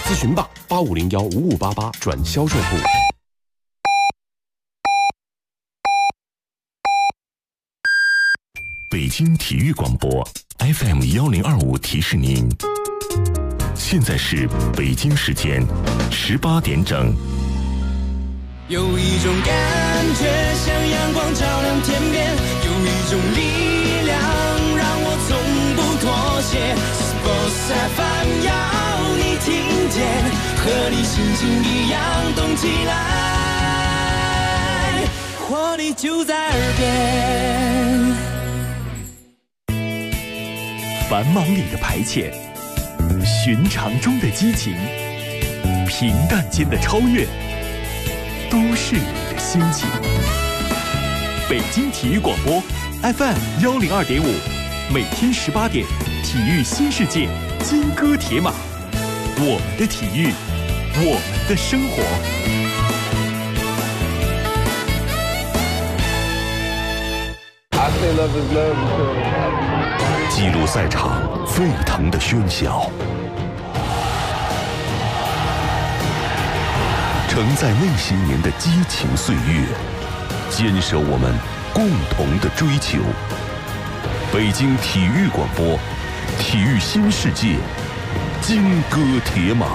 咨询吧，85015588转销售部。 北京体育广播 FM 1025提示您，现在是北京时间18点整。 有一种感觉像阳光照亮天边，有一种力量让我从不妥协。Sports FM 要你听见，和你心情一样动起来，活力就在耳边。 繁忙里的排遣，寻常中的激情，平淡间的超越，都是你的心情。北京体育广播 FM 102.5，每天18点，体育新世界，金戈铁马，我们的体育，我们的生活。 记录赛场沸腾的喧嚣，承载那些年的激情岁月，坚守我们共同的追求。北京体育广播，体育新世界，金戈铁马。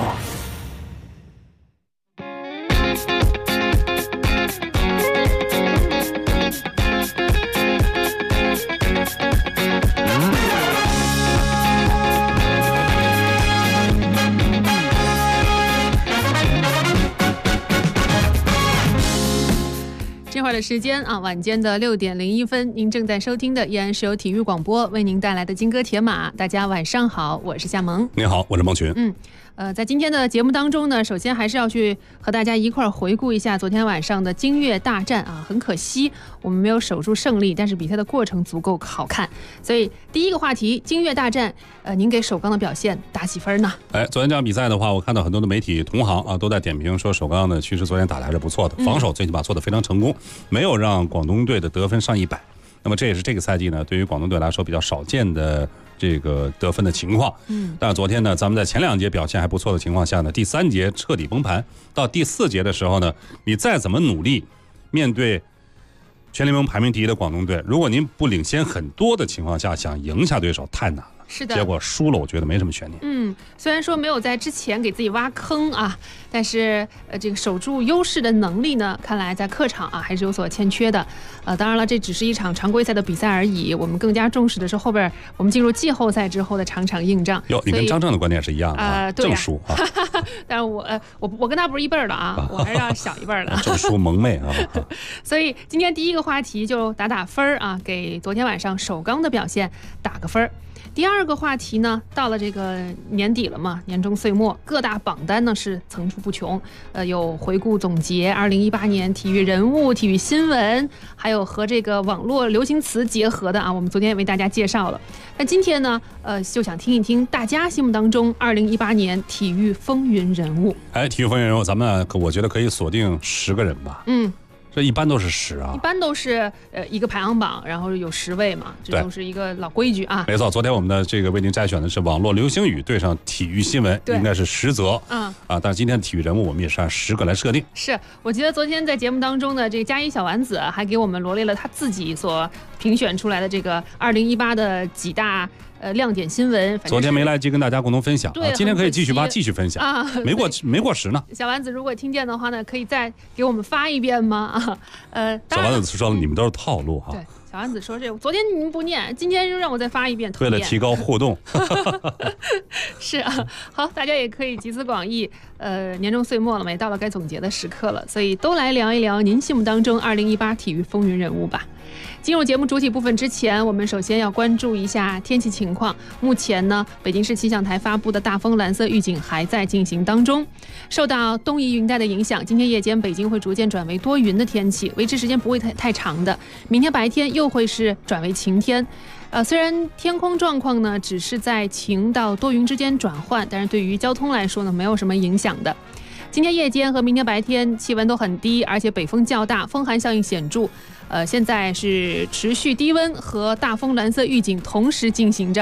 这会儿的时间啊，晚间的6点01分，您正在收听的依然是由体育广播为您带来的金戈铁马。大家晚上好，我是夏萌。 你好，我是孟群。 在今天的节目当中呢，首先还是要去和大家一块儿回顾一下昨天晚上的京粤大战啊。很可惜我们没有守住胜利，但是比赛的过程足够好看。所以第一个话题，京粤大战，您给首钢的表现打几分呢？ 昨天这场比赛的话，我看到很多的媒体同行啊都在点评说首钢呢，其实昨天打得还是不错的，防守最起码做得非常成功，没有让广东队的得分上100。那么这也是这个赛季呢，对于广东队来说比较少见的这个得分的情况。但是昨天呢，咱们在前2节表现还不错的情况下呢，第3节彻底崩盘，到第4节的时候呢，你再怎么努力，面对全联盟排名第1的广东队，如果您不领先很多的情况下，想赢下对手太难了。 是的， 结果输了，我觉得没什么悬念。 虽然说没有在之前给自己挖坑啊，但是这个守住优势的能力呢，看来在客场啊还是有所欠缺的。当然了，这只是一场常规赛的比赛而已，我们更加重视的是后边我们进入季后赛之后的场场硬仗。 你跟张正的观点是一样的啊， 对正输啊。 但是我跟他不是一辈儿的啊，我还是要小一辈儿的。 正输萌妹啊。 所以今天第一个话题就打分啊，给昨天晚上首钢的表现打个分。第二个话题呢，到了这个年底了嘛，年终岁末，各大榜单呢是层出不穷，有回顾总结2018年体育人物、体育新闻，还有和这个网络流行词结合的啊，我们昨天也为大家介绍了。那今天呢，就想听一听大家心目当中2018年体育风云人物。 体育风云人物，咱们我觉得可以锁定10个人吧。这一般都是10啊， 一般都是一个排行榜，然后有10位嘛，这都是一个老规矩啊。 没错，昨天我们的这个为您摘选的是网络流行语对上体育新闻，应该是10则。但是今天的体育人物我们也是按10个来设定。 是，我记得昨天在节目当中呢，这个佳怡小丸子还给我们罗列了他自己所评选出来的这个2018的几大亮点新闻。 昨天没来及跟大家共同分享，今天可以继续分享啊。 没过时呢。 小丸子如果听见的话呢，可以再给我们发一遍吗？ 小丸子说了，你们都是套路哈。 对，小丸子说这昨天你们不念，今天又让我再发一遍， 为了提高互动。 是啊，好，大家也可以集思广益。年终岁末了嘛，也到了该总结的时刻了，所以都来聊一聊您心目当中2018体育风云人物吧。进入节目主体部分之前，我们首先要关注一下天气情况。目前呢，北京市气象台发布的大风蓝色预警还在进行当中。受到东移云带的影响，今天夜间北京会逐渐转为多云的天气，维持时间不会太长的。明天白天又会是转为晴天。虽然天空状况呢只是在晴到多云之间转换，但是对于交通来说呢没有什么影响的。今天夜间和明天白天气温都很低，而且北风较大，风寒效应显著。现在是持续低温和大风蓝色预警同时进行着，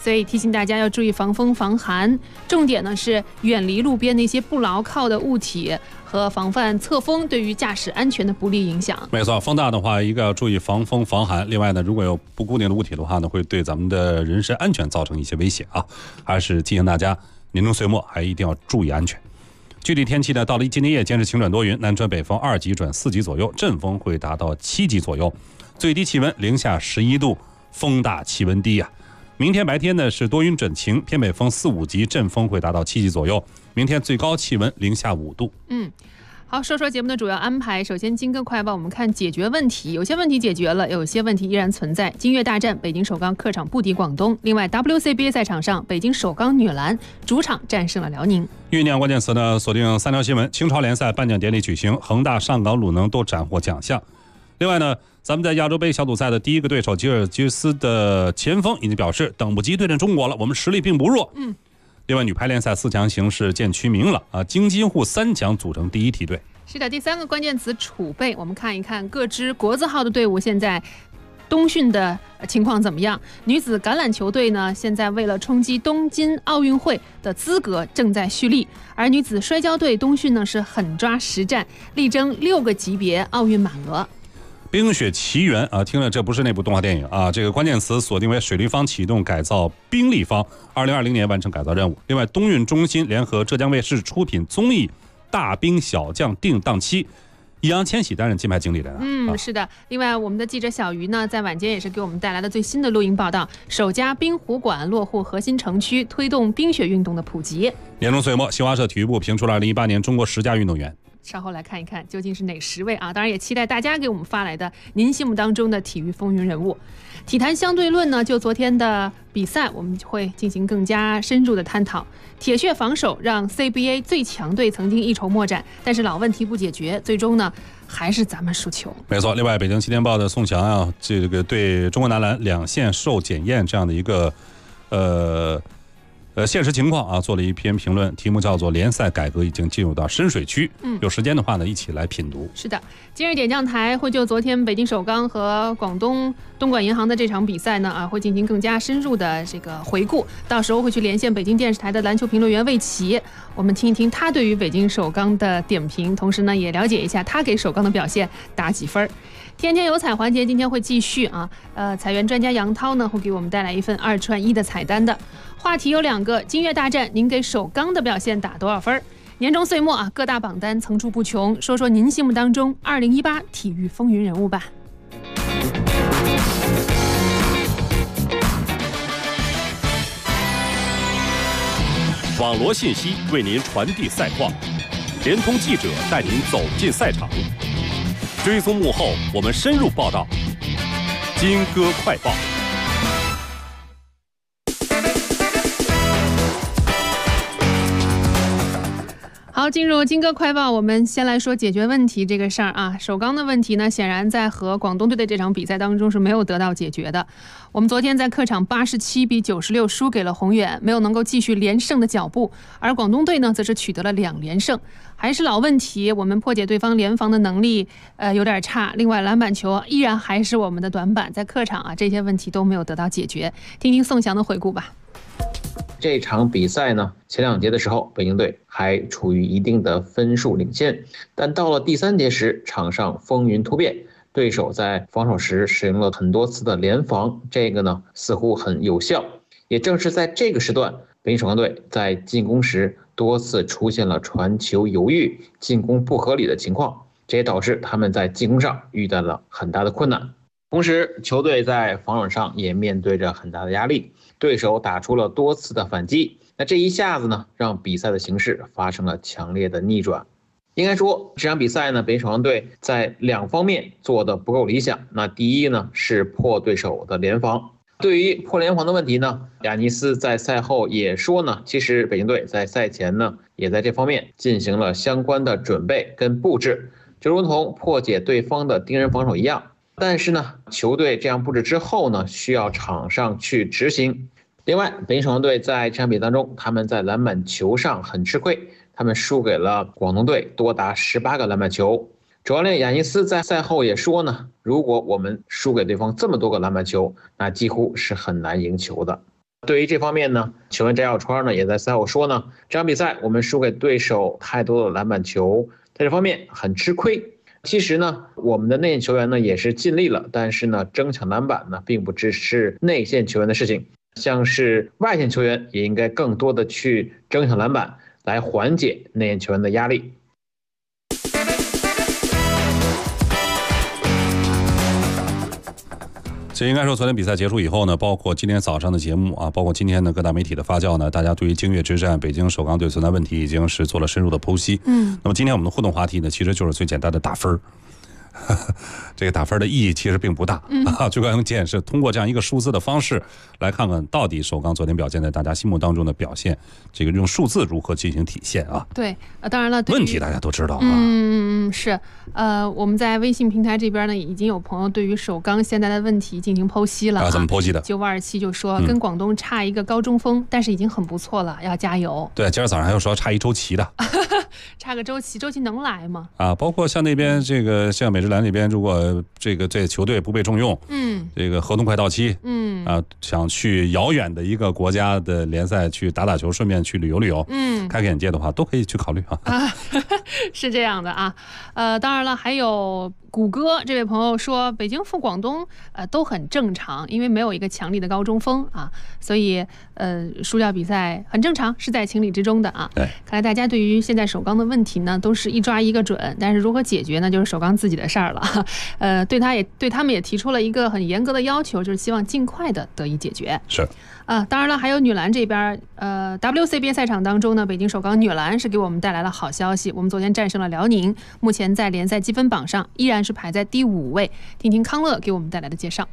所以提醒大家要注意防风防寒，重点呢是远离路边那些不牢靠的物体和防范侧风对于驾驶安全的不利影响。 没错，风大的话，一个要注意防风防寒。另外呢，如果有不固定的物体的话呢，会对咱们的人身安全造成一些危险啊。还是提醒大家，年终岁末还一定要注意安全。具体天气呢，到了今天夜间是晴转多云，南转北风2级转4级左右，阵风会达到7级左右，最低气温零下11度，风大气温低啊。明天白天呢是多云转晴，偏北风4、5级，阵风会达到7级左右。明天最高气温零下5度。 好，说说节目的主要安排。首先，金歌快报，我们看解决问题，有些问题解决了，有些问题依然存在。金越大战，北京首钢客场不敌广东。另外 ，WCBA 赛场上，北京首钢女篮主场战胜了辽宁。 酝酿关键词呢，锁定3条新闻：清朝联赛颁奖典礼举行，恒大、上港、鲁能都斩获奖项。另外呢，咱们在亚洲杯小组赛的第一个对手吉尔吉斯的前锋已经表示，等不及对阵中国了，我们实力并不弱。另外，女排联赛4强形势见趋明了啊，京津沪3强组成第一梯队。 是的，第3个关键词储备，我们看一看各支国字号的队伍现在冬训的情况怎么样。女子橄榄球队呢，现在为了冲击东京奥运会的资格正在蓄力，而女子摔跤队冬训呢是狠抓实战，力争6个级别奥运满额。 冰雪奇缘啊，听了这不是那部动画电影啊，这个关键词锁定为水立方启动改造冰立方，2020年完成改造任务。另外，冬运中心联合浙江卫视出品综艺《大兵小将》定档期，易烊千玺担任金牌经理人啊。 是的。另外，我们的记者小鱼呢，在晚间也是给我们带来了最新的录音报道，首家冰壶馆落户核心城区，推动冰雪运动的普及。 年终岁末，新华社体育部评出了2018年中国10佳运动员。 稍后来看一看究竟是哪10位啊！当然也期待大家给我们发来的您心目当中的体育风云人物。体坛相对论呢，就昨天的比赛，我们会进行更加深入的探讨。铁血防守让 CBA 最强队曾经一筹莫展，但是老问题不解决，最终呢还是咱们输球。 没错。另外，北京青年报的宋强啊，这个对中国男篮2线受检验这样的一个现实情况啊，做了一篇评论，题目叫做《联赛改革已经进入到深水区》。有时间的话呢，一起来品读。 是的，今日点将台会就昨天北京首钢和广东东莞银行的这场比赛呢，会进行更加深入的这个回顾。到时候会去连线北京电视台的篮球评论员魏奇，我们听一听他对于北京首钢的点评，同时呢，也了解一下他给首钢的表现打几分。天天有彩环节今天会继续啊，彩员专家杨涛呢会给我们带来一份2串1的彩单的话题有2个，金越大战您给首钢的表现打多少分？年终岁末啊，各大榜单层出不穷，说说您心目当中2018体育风云人物吧。 网罗信息为您传递赛况，联通记者带您走进赛场，追踪幕后，我们深入报道。金歌快报。 好，进入金歌快报，我们先来说解决问题这个事儿啊。首钢的问题呢，显然在和广东队的这场比赛当中是没有得到解决的。我们昨天在客场87比96输给了宏远，没有能够继续连胜的脚步，而广东队呢，则是取得了2连胜。还是老问题，我们破解对方联防的能力有点差。另外，篮板球依然还是我们的短板，在客场啊，这些问题都没有得到解决。听听宋翔的回顾吧。 这场比赛呢，前2节的时候，北京队还处于一定的分数领先，但到了第3节时，场上风云突变，对手在防守时使用了很多次的联防，这个呢似乎很有效。也正是在这个时段，北京首钢队在进攻时多次出现了传球犹豫、进攻不合理的情况，这也导致他们在进攻上遇到了很大的困难。同时，球队在防守上也面对着很大的压力，对手打出了多次的反击，那这一下子呢，让比赛的形势发生了强烈的逆转。应该说，这场比赛呢，北京首钢队在2方面做的不够理想。那第一呢，是破对手的联防。对于破联防的问题呢，亚尼斯在赛后也说呢，其实北京队在赛前呢，也在这方面进行了相关的准备跟布置，就如同破解对方的盯人防守一样。但是呢，球队这样布置之后呢，需要场上去执行。另外，北京首钢队在这场比赛当中，他们在篮板球上很吃亏，他们输给了广东队多达18个篮板球。主教练亚尼斯在赛后也说呢，如果我们输给对方这么多个篮板球，那几乎是很难赢球的。 对于这方面呢，球员翟小川呢也在赛后说呢，这场比赛我们输给对手太多的篮板球，在这方面很吃亏。其实呢，我们的内线球员呢也是尽力了，但是呢，争抢篮板呢并不只是内线球员的事情，像是外线球员也应该更多的去争抢篮板，来缓解内线球员的压力。 其实应该说，昨天比赛结束以后呢，包括今天早上的节目啊，包括今天的各大媒体的发酵呢，大家对于京粤之战北京首钢队存在问题已经是做了深入的剖析。那么今天我们的互动话题呢，其实就是最简单的打分。这个打分的意义其实并不大最关键是通过这样一个数字的方式来看看到底首钢昨天表现在大家心目当中的表现，这个用数字如何进行体现啊？ 对，当然了， 问题大家都知道啊。 是，我们在微信平台这边呢，已经有朋友对于首钢现在的问题进行剖析了怎么剖析的 ？9527就说跟广东差一个高中锋，但是已经很不错了，要加油。 对，今儿早上还有说差一周琦的， 差个周琦能来吗？ 包括像那边这个像美职篮那边，如果这球队不被重用，这个合同快到期，想去遥远的一个国家的联赛去打球，顺便去旅游，开眼界的话，都可以去考虑啊。 是这样的啊，当然了，还有谷歌这位朋友说，北京赴广东都很正常，因为没有一个强力的高中锋啊，所以输掉比赛很正常，是在情理之中的啊。 对， 看来大家对于现在首钢的问题呢，都是一抓一个准，但是如何解决呢，就是首钢自己的事儿了。对他们也提出了一个很严格的要求，就是希望尽快的得以解决。 是。 当然了，还有女篮这边，WCBA 赛场当中呢，北京首钢女篮是给我们带来了好消息。我们昨天战胜了辽宁，目前在联赛积分榜上依然是排在第5位。听听康乐给我们带来的介绍。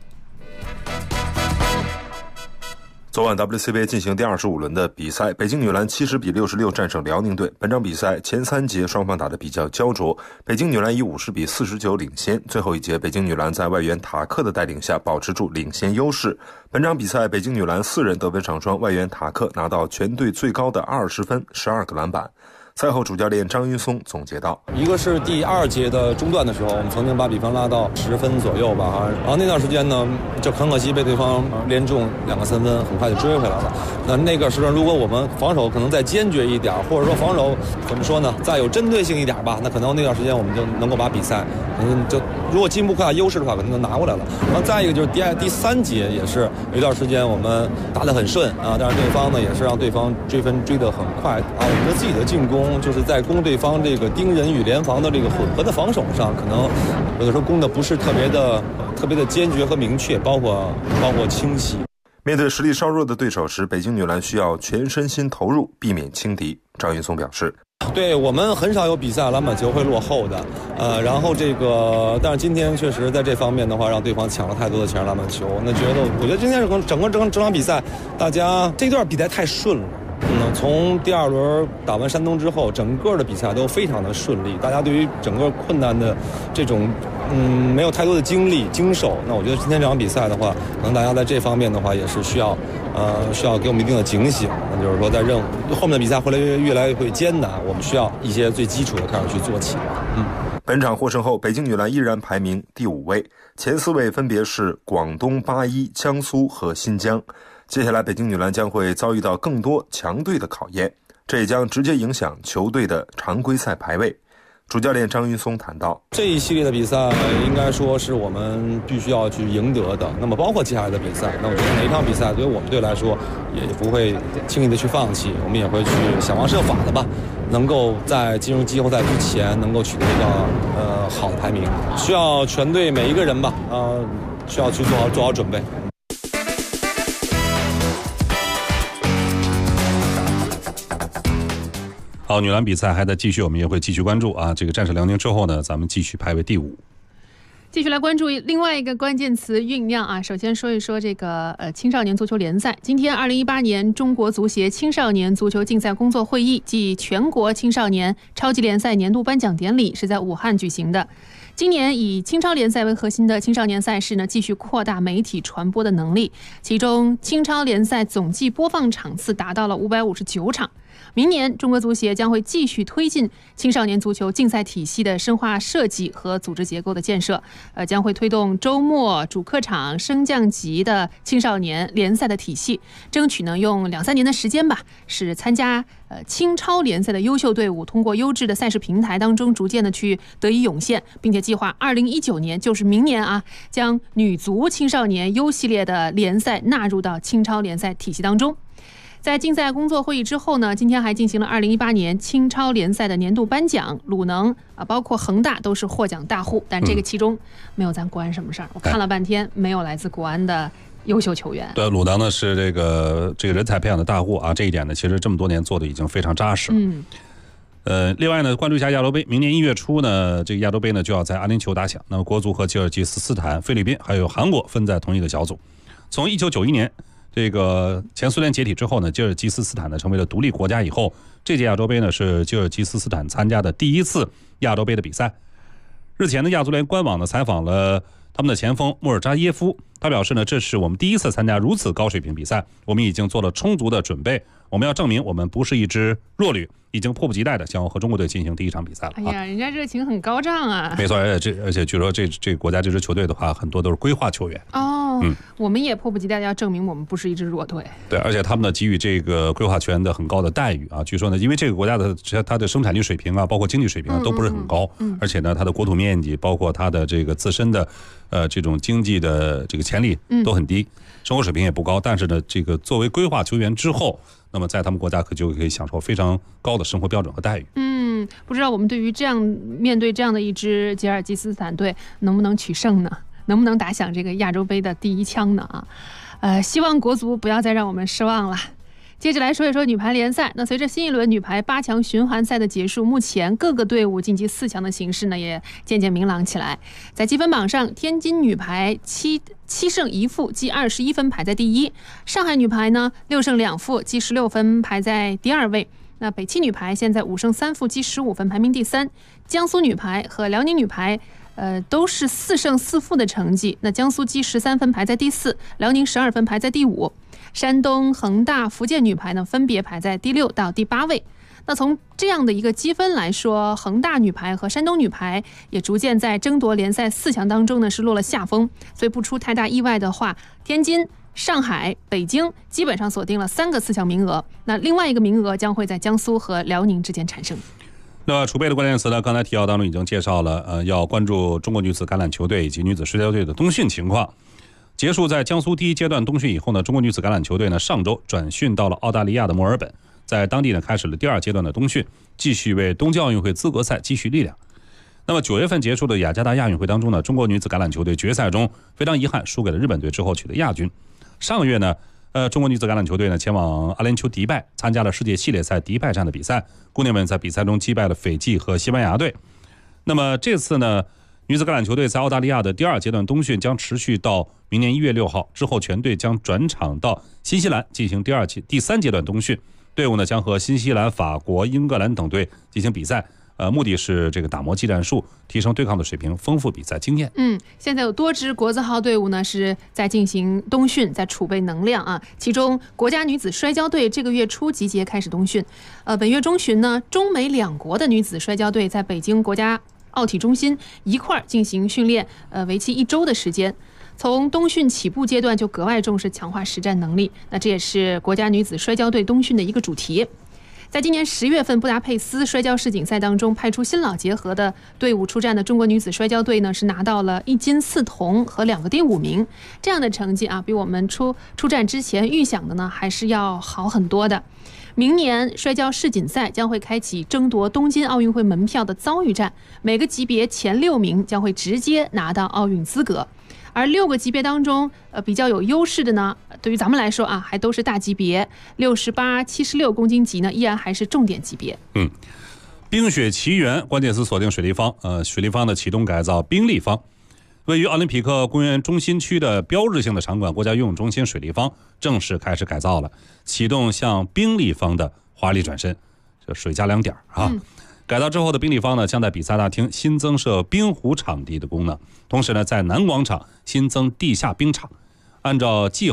昨晚 WCBA 进行第25轮的比赛，北京女篮70比66战胜辽宁队。本场比赛前3节双方打得比较焦灼，北京女篮以50比49领先。最后一节，北京女篮在外援塔克的带领下保持住领先优势。本场比赛，北京女篮4人得分上双，外援塔克拿到全队最高的20分，12个篮板。赛后主教练张云松总结道， 一个是第2节的中段的时候，我们曾经把比分拉到10分左右吧，然后那段时间呢，就很可惜被对方连中2个3分，很快就追回来了。那个时候如果我们防守可能再坚决一点，或者说防守怎么说呢，再有针对性一点吧，那可能那段时间我们就能够把比赛就如果进步快优势的话，可能就拿过来了。然后再一个就是第3节也是有一段时间我们打得很顺啊，但是对方呢也是让对方追分追得很快啊，我们自己的进攻就是在攻对方这个盯人与联防的这个混合的防守上，可能有的时候攻的不是特别的坚决和明确，包括清晰。 面对实力稍弱的对手时，北京女篮需要全身心投入，避免轻敌。张云松表示， 对，我们很少有比赛篮板球会落后的，然后但是今天确实在这方面的话，让对方抢了太多的前篮板球。我觉得今天整场比赛，大家这段比赛太顺了。从第2轮打完山东之后，整个的比赛都非常的顺利，大家对于整个困难的这种没有太多的经受。那我觉得今天这场比赛的话，可能大家在这方面的话也是需要给我们一定的警醒。那就是说，在后面的比赛越来越会艰难，我们需要一些最基础的开始去做起。 本场获胜后，北京女篮依然排名第5位，前4位分别是广东、81、江苏和新疆。接下来北京女篮将会遭遇到更多强队的考验，这也将直接影响球队的常规赛排位。主教练张云松谈到， 这一系列的比赛应该说是我们必须要去赢得的，那么包括接下来的比赛，那我觉得每一场比赛对于我们队来说也不会轻易的去放弃，我们也会去想方设法的吧，能够在进入季后赛之前能够取得一个好的排名，需要全队每一个人吧需要去做好准备。 好，女篮比赛还在继续，我们也会继续关注啊。这个战胜辽宁之后呢，咱们继续排位第5。 继续来关注另外一个关键词酝酿啊。首先说一说这个青少年足球联赛。今天2018年中国足协青少年足球竞赛工作会议暨全国青少年超级联赛年度颁奖典礼是在武汉举行的。今年以青超联赛为核心的青少年赛事呢，继续扩大媒体传播的能力。其中，青超联赛总计播放场次达到了559场。 明年中国足协将会继续推进青少年足球竞赛体系的深化设计和组织结构的建设，将会推动周末、主客场、升降级的青少年联赛的体系，争取呢用2-3年的时间吧，使参加青超联赛的优秀队伍通过优质的赛事平台当中逐渐的去得以涌现，并且计划2019年，就是明年啊，将女足青少年优系列的联赛纳入到青超联赛体系当中。在竞赛工作会议之后呢，今天还进行了2018年青超联赛的年度颁奖，鲁能包括恒大都是获奖大户，但这个其中没有咱国安什么事儿。我看了半天，没有来自国安的优秀球员。 对，鲁能呢是这个人才培养的大户啊，这一点呢，其实这么多年做的已经非常扎实。另外呢，关注一下亚洲杯，明年1月初呢，这个亚洲杯呢就要在阿联酋打响。那么国足和吉尔吉斯斯坦、菲律宾还有韩国分在同一个小组。从1991年这个前苏联解体之后呢，吉尔吉斯斯坦呢成为了独立国家以后，这届亚洲杯呢是吉尔吉斯斯坦参加的第一次亚洲杯的比赛。日前呢，亚足联官网呢采访了他们的前锋穆尔扎耶夫，他表示呢，这是我们第一次参加如此高水平比赛，我们已经做了充足的准备，我们要证明我们不是一支弱旅，已经迫不及待的想要和中国队进行第一场比赛了。 哎呀，人家热情很高涨啊！ 没错，而且据说这个国家这支球队的话，很多都是规划球员。 我们也迫不及待的要证明我们不是一支弱队。 对，而且他们呢给予这个规划球员的很高的待遇啊。据说呢，因为这个国家的它的生产力水平啊，包括经济水平啊，都不是很高，而且呢，它的国土面积，包括它的这个自身的这种经济的这个潜力都很低，生活水平也不高。但是呢，这个作为规划球员之后，那么在他们国家就可以享受非常高的生活标准和待遇。 不知道我们对于面对这样的一支吉尔吉斯斯坦队能不能取胜呢？能不能打响这个亚洲杯的第一枪呢？希望国足不要再让我们失望了。接着来说一说女排联赛。那随着新一轮女排8强循环赛的结束，目前各个队伍晋级4强的形势呢也渐渐明朗起来。在积分榜上，天津女排7胜1负，积21分排在第一；上海女排呢6胜2负，积16分排在第2位。那北汽女排现在5胜3负，积15分排名第3。江苏女排和辽宁女排都是4胜4负的成绩，那江苏积13分排在第4，辽宁12分排在第5。山东、恒大、福建女排呢分别排在第6到第8位。那从这样的一个积分来说，恒大女排和山东女排也逐渐在争夺联赛4强当中呢是落了下风，所以不出太大意外的话，天津、上海、北京基本上锁定了3个4强名额，那另外一个名额将会在江苏和辽宁之间产生。 那储备的关键词呢，刚才提到当中已经介绍了，要关注中国女子橄榄球队以及女子摔跤队的冬训情况。结束在江苏第一阶段冬训以后呢，中国女子橄榄球队呢上周转训到了澳大利亚的墨尔本，在当地呢开始了第2阶段的冬训，继续为冬季奥运会资格赛积蓄力量。那么9月份结束的雅加达亚运会当中呢，中国女子橄榄球队决赛中非常遗憾输给了日本队之后取得亚军。上个月呢，中国女子橄榄球队呢前往阿联酋迪拜参加了世界系列赛迪拜站的比赛，姑娘们在比赛中击败了斐济和西班牙队。那么这次呢，女子橄榄球队在澳大利亚的第2阶段冬训将持续到明年1月6号，之后全队将转场到新西兰进行第3阶段冬训。队伍呢将和新西兰、法国、英格兰等队进行比赛。目的是这个打磨技战术，提升对抗的水平，丰富比赛经验。 现在有多支国字号队伍呢是在进行冬训，在储备能量啊。其中国家女子摔跤队这个月初集结开始冬训。本月中旬呢，中美2国的女子摔跤队在北京国家奥体中心一块儿进行训练，为期1周的时间。从冬训起步阶段就格外重视强化实战能力，那这也是国家女子摔跤队冬训的一个主题。在今年10月份布达佩斯摔跤世锦赛当中，派出新老结合的队伍出战的中国女子摔跤队呢，是拿到了1金4铜和2个第5名，这样的成绩啊，比我们出战之前预想的呢，还是要好很多的。明年摔跤世锦赛将会开启争夺东京奥运会门票的遭遇战，每个级别前6名将会直接拿到奥运资格。而6个级别当中，比较有优势的呢，对于咱们来说啊，还都是大级别，68、76公斤级呢，依然还是重点级别。 冰雪奇缘关键词锁定水立方，水立方的启动改造冰立方，位于奥林匹克公园中心区的标志性的场馆国家游泳中心水立方正式开始改造了，启动向冰立方的华丽转身，就水加2点啊。改造之后的冰立方呢，将在比赛大厅新增设冰壶场地的功能，同时呢，在南广场新增地下冰场。按照计划，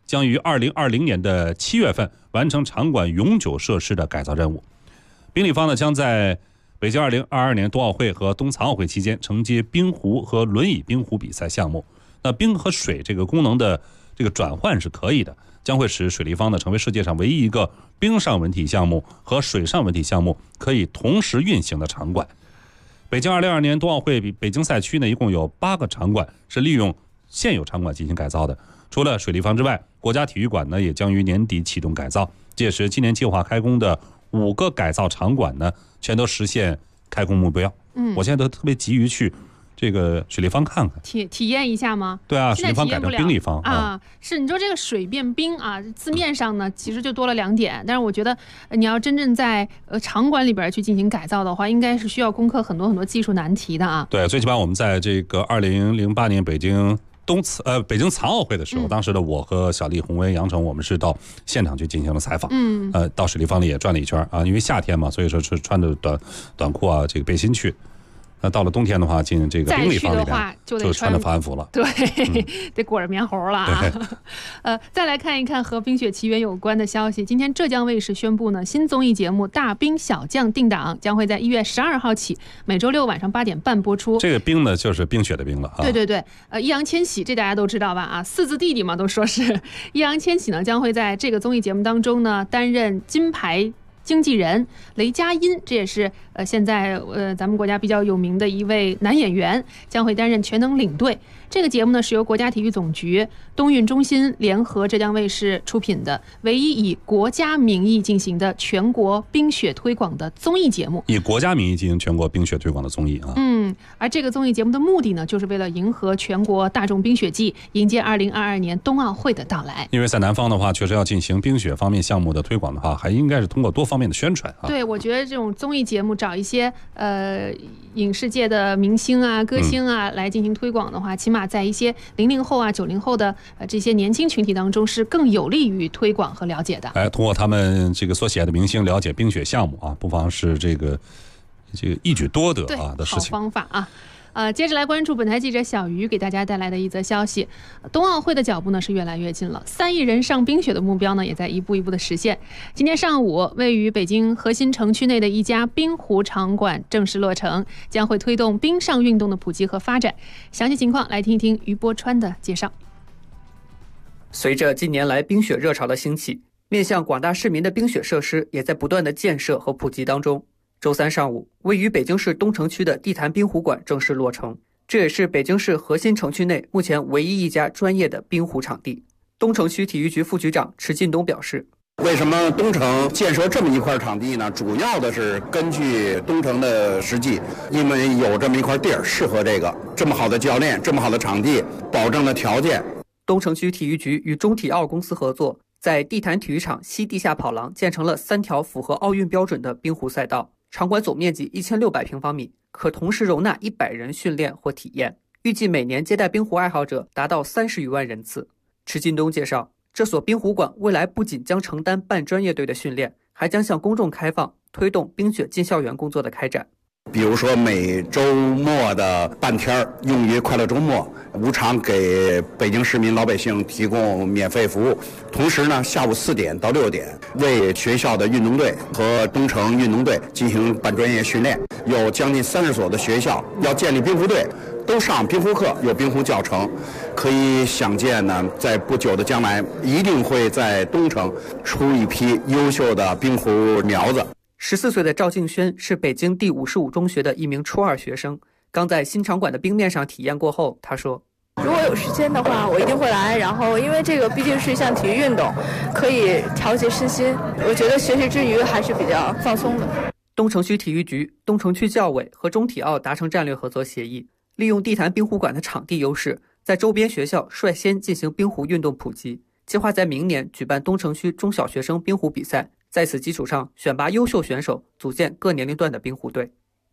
将于2020年的7月份完成场馆永久设施的改造任务。冰立方呢将在北京2022年冬奥会和冬残奥会期间承接冰壶和轮椅冰壶比赛项目。那冰和水这个功能的这个转换是可以的，将会使水立方呢成为世界上唯一一个冰上文体项目和水上文体项目可以同时运行的场馆。北京2022年冬奥会北京赛区呢一共有8个场馆是利用现有场馆进行改造的。除了水立方之外，国家体育馆呢也将于年底启动改造，届时今年计划开工的5个改造场馆呢全都实现开工目标。我现在都特别急于去这个水立方看看， 体验一下吗？ 对啊，水立方改成冰立方啊。是你说这个水变冰啊，字面上呢其实就多了2点，但是我觉得你要真正在场馆里边去进行改造的话，应该是需要攻克很多技术难题的啊。 对，最起码我们在这个2008年北京残奥会的时候，当时的我和小丽、洪威、杨成，我们是到现场去进行了采访。到水立方里也转了一圈啊，因为夏天嘛，所以说是穿着短裤啊，这个背心去。那到了冬天的话，进这个冰立方里边就穿着防寒服了。 对，得裹着棉猴了啊。再来看一看和《冰雪奇缘》有关的消息。今天浙江卫视宣布呢，新综艺节目《大兵小将》定档，将会在1月12号起，每周6晚上8点半播出。 这个冰呢，就是冰雪的冰了啊。 对，易烊千玺这大家都知道吧？啊，4字弟弟嘛，都说是易烊千玺呢，将会在这个综艺节目当中呢担任金牌经纪人。雷佳音，这也是现在咱们国家比较有名的一位男演员，将会担任全能领队。这个节目呢是由国家体育总局、冬运中心联合浙江卫视出品的，唯一以国家名义进行的全国冰雪推广的综艺节目。 以国家名义进行全国冰雪推广的综艺啊。 而这个综艺节目的目的呢，就是为了迎合全国大众冰雪季，迎接2022年冬奥会的到来。 因为在南方的话，确实要进行冰雪方面项目的推广的话，还应该是通过多方面的宣传啊。 对，我觉得这种综艺节目找一些影视界的明星啊、歌星啊来进行推广的话，起码在一些00后啊、90后的这些年轻群体当中是更有利于推广和了解的。 通过他们这个所写的明星了解冰雪项目啊，不妨是这个一举多得啊的事情。 好方法啊。接着来关注本台记者小鱼给大家带来的一则消息。冬奥会的脚步呢是越来越近了，3亿人上冰雪的目标呢也在一步一步的实现。今天上午，位于北京核心城区内的一家冰壶场馆正式落成，将会推动冰上运动的普及和发展。详细情况来听一听于波川的介绍。 随着近年来冰雪热潮的兴起，面向广大市民的冰雪设施也在不断的建设和普及当中。周三上午，位于北京市东城区的地坛冰壶馆正式落成，这也是北京市核心城区内目前唯一一家专业的冰壶场地。东城区体育局副局长池进东表示， 为什么东城建设这么一块场地呢？主要的是根据东城的实际，因为有这么一块地儿适合这么好的教练，这么好的场地，保证的条件。 东城区体育局与中体奥公司合作，在地坛体育场西地下跑廊建成了3条符合奥运标准的冰壶赛道。场馆总面积1600平方米，可同时容纳100人训练或体验，预计每年接待冰壶爱好者达到30余万人次。池进东介绍，这所冰壶馆未来不仅将承担半专业队的训练，还将向公众开放，推动冰雪进校园工作的开展。 比如说每周末的半天用于快乐周末，无偿给北京市民老百姓提供免费服务。同时呢，下午4点到6点为学校的运动队和东城运动队进行半专业训练。有将近30所的学校要建立冰壶队，都上冰壶课，有冰壶教程。可以想见呢，在不久的将来，一定会在东城出一批优秀的冰壶苗子。 14岁的赵敬轩是北京第55中学的一名初2学生，刚在新场馆的冰面上体验过后，他说， 如果有时间的话我一定会来，然后因为这个毕竟是一项体育运动，可以调节身心，我觉得学习之余还是比较放松的。 东城区体育局、东城区教委和中体奥达成战略合作协议，利用地坛冰壶馆的场地优势，在周边学校率先进行冰壶运动普及，计划在明年举办东城区中小学生冰壶比赛，在此基础上选拔优秀选手，组建各年龄段的冰壶队。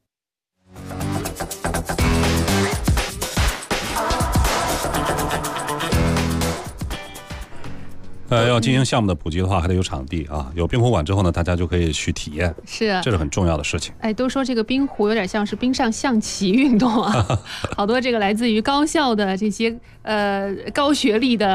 要进行项目的普及的话，还得有场地啊。有冰壶馆之后呢，大家就可以去体验， 是， 这是很重要的事情。 都说这个冰壶有点像是冰上象棋运动啊，好多这个来自于高校的这些高学历的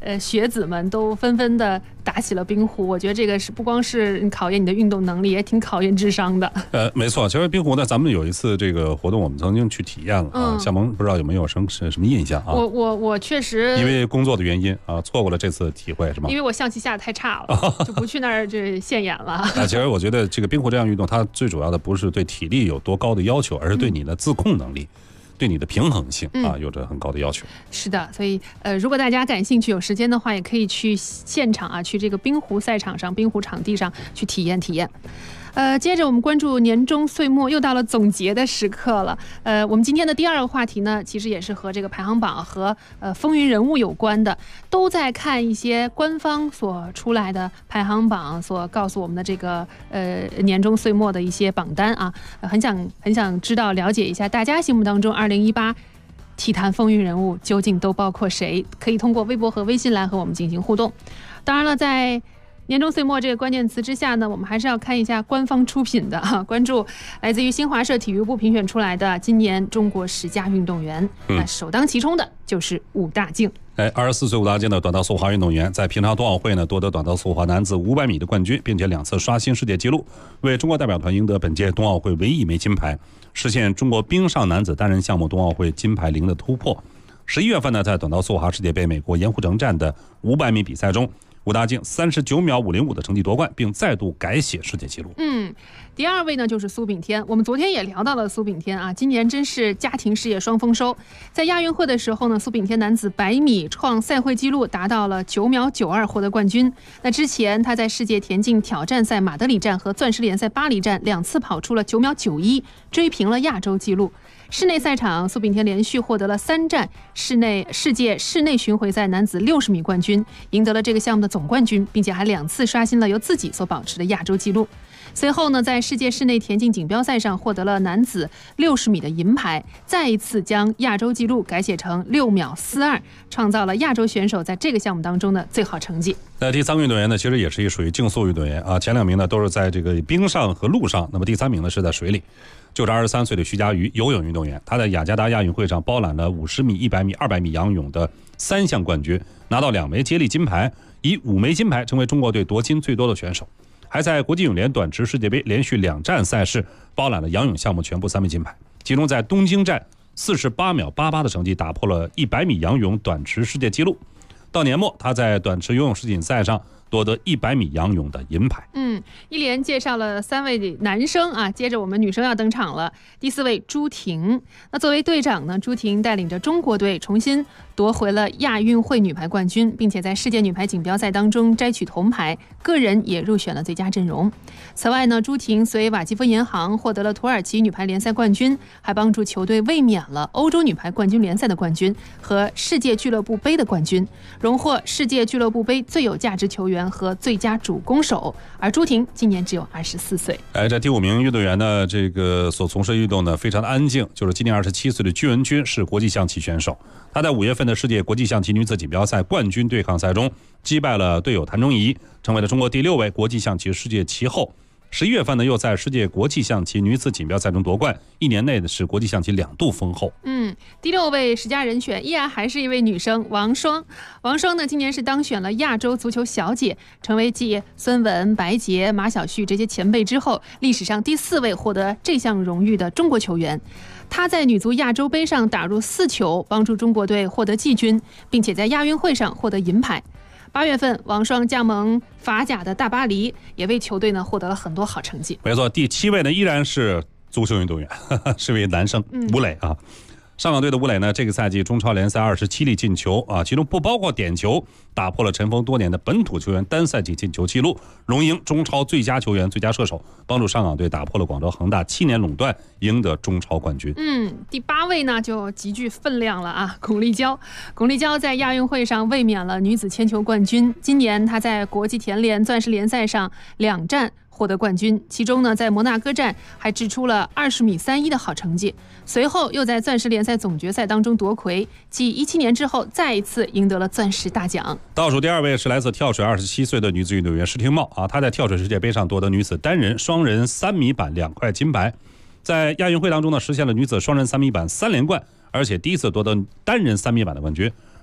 学子们都纷纷的打起了冰壶。我觉得这个是不光是考验你的运动能力，也挺考验智商的。 没错，其实冰壶呢，咱们有一次这个活动，我们曾经去体验了啊。夏萌不知道有没有什么印象啊？ 我确实因为工作的原因啊，错过了这次体会，是吗？ 因为我象棋下的太差了，就不去那儿这现眼了。 其实我觉得这个冰壶这样运动，它最主要的不是对体力有多高的要求，而是对你的自控能力。对你的平衡性啊，有着很高的要求。 是的，所以如果大家感兴趣、有时间的话，也可以去现场啊，去这个冰壶赛场上、冰壶场地上去体验体验。接着我们关注年终岁末，又到了总结的时刻了。我们今天的第二个话题呢，其实也是和这个排行榜和风云人物有关的，都在看一些官方所出来的排行榜所告诉我们的这个年终岁末的一些榜单啊，很想知道了解一下大家心目当中2018体坛风云人物究竟都包括谁？可以通过微博和微信来和我们进行互动。当然了，在年终岁末这个关键词之下呢，我们还是要看一下官方出品的关注来自于新华社体育部评选出来的今年中国10佳运动员。那首当其冲的就是武大靖。 24岁武大靖的短道速滑运动员，在平昌冬奥会呢夺得短道速滑男子500米的冠军，并且2次刷新世界纪录，为中国代表团赢得本届冬奥会唯一一枚金牌，实现中国冰上男子单人项目冬奥会金牌0的突破。11月份呢，在短道速滑世界杯美国盐湖城站的500米比赛中，武大靖39秒505的成绩夺冠，并再度改写世界纪录。 第二位呢就是苏炳添。我们昨天也聊到了苏炳添啊，今年真是家庭事业双丰收。在亚运会的时候呢，苏炳添男子100米创赛会纪录，达到了9秒92，获得冠军。那之前他在世界田径挑战赛马德里站和钻石联赛巴黎站2次跑出了9秒91，追平了亚洲纪录。室内赛场，苏炳添连续获得了3站世界室内巡回赛男子60米冠军，赢得了这个项目的总冠军，并且还2次刷新了由自己所保持的亚洲纪录。随后呢，在世界室内田径锦标赛上获得了男子60米的银牌，再一次将亚洲纪录改写成6秒42，创造了亚洲选手在这个项目当中的最好成绩。 第3个运动员呢，其实也是属于竞速运动员啊，前2名呢都是在这个冰上和陆上，那么第3名呢是在水里。就是23岁的徐嘉余，游泳运动员，他在雅加达亚运会上包揽了50米、100米、200米仰泳的3项冠军，拿到2枚接力金牌，以5枚金牌成为中国队夺金最多的选手。还在国际泳联短池世界杯连续2站赛事包揽了仰泳项目全部3枚金牌，其中在东京站48秒88的成绩打破了100米仰泳短池世界纪录。到年末，他在短池游泳世锦赛上夺得100米仰泳的银牌。 一连介绍了3位男生啊，接着我们女生要登场了。第4位朱婷，那作为队长呢，朱婷带领着中国队重新夺回了亚运会女排冠军，并且在世界女排锦标赛当中摘取铜牌，个人也入选了最佳阵容。此外呢，朱婷随瓦基夫银行获得了土耳其女排联赛冠军，还帮助球队卫冕了欧洲女排冠军联赛的冠军和世界俱乐部杯的冠军，荣获世界俱乐部杯最有价值球员和最佳主攻手。而朱婷今年只有24岁。 这第5名运动员呢，这个所从事运动呢非常的安静，就是今年27岁的鞠文君，是国际象棋选手。他在5月份的世界国际象棋女子锦标赛冠军对抗赛中击败了队友谭忠仪，成为了中国第6位国际象棋世界棋后。11月份呢，又在世界国际象棋女子锦标赛中夺冠，1年内的是国际象棋2度封后。 第6位10佳人选依然还是一位女生王霜。王霜呢，今年是当选了亚洲足球小姐，成为继孙雯、白洁、马晓旭这些前辈之后，历史上第4位获得这项荣誉的中国球员。她在女足亚洲杯上打入4球，帮助中国队获得季军，并且在亚运会上获得银牌。8月份，王霜加盟法甲的大巴黎，也为球队呢获得了很多好成绩。 没错，第7位呢依然是足球运动员，是位男生吴磊啊。上港队的吴磊呢，这个赛季中超联赛27粒进球啊，其中不包括点球，打破了尘封多年的本土球员单赛季进球纪录，荣膺中超最佳球员、最佳射手，帮助上港队打破了广州恒大7年垄断，赢得中超冠军。 第8位呢就极具分量了啊，巩立姣。巩立姣在亚运会上卫冕了女子铅球冠军，今年她在国际田联钻石联赛上2站获得冠军，其中呢，在摩纳哥站还掷出了20米31的好成绩，随后又在钻石联赛总决赛当中夺魁，继17年之后再一次赢得了钻石大奖。 倒数第2位是来自跳水27岁的女子运动员施廷懋啊，她在跳水世界杯上夺得女子单人、双人3米板2块金牌，在亚运会当中呢，实现了女子双人3米板3连冠，而且第一次夺得单人3米板的冠军。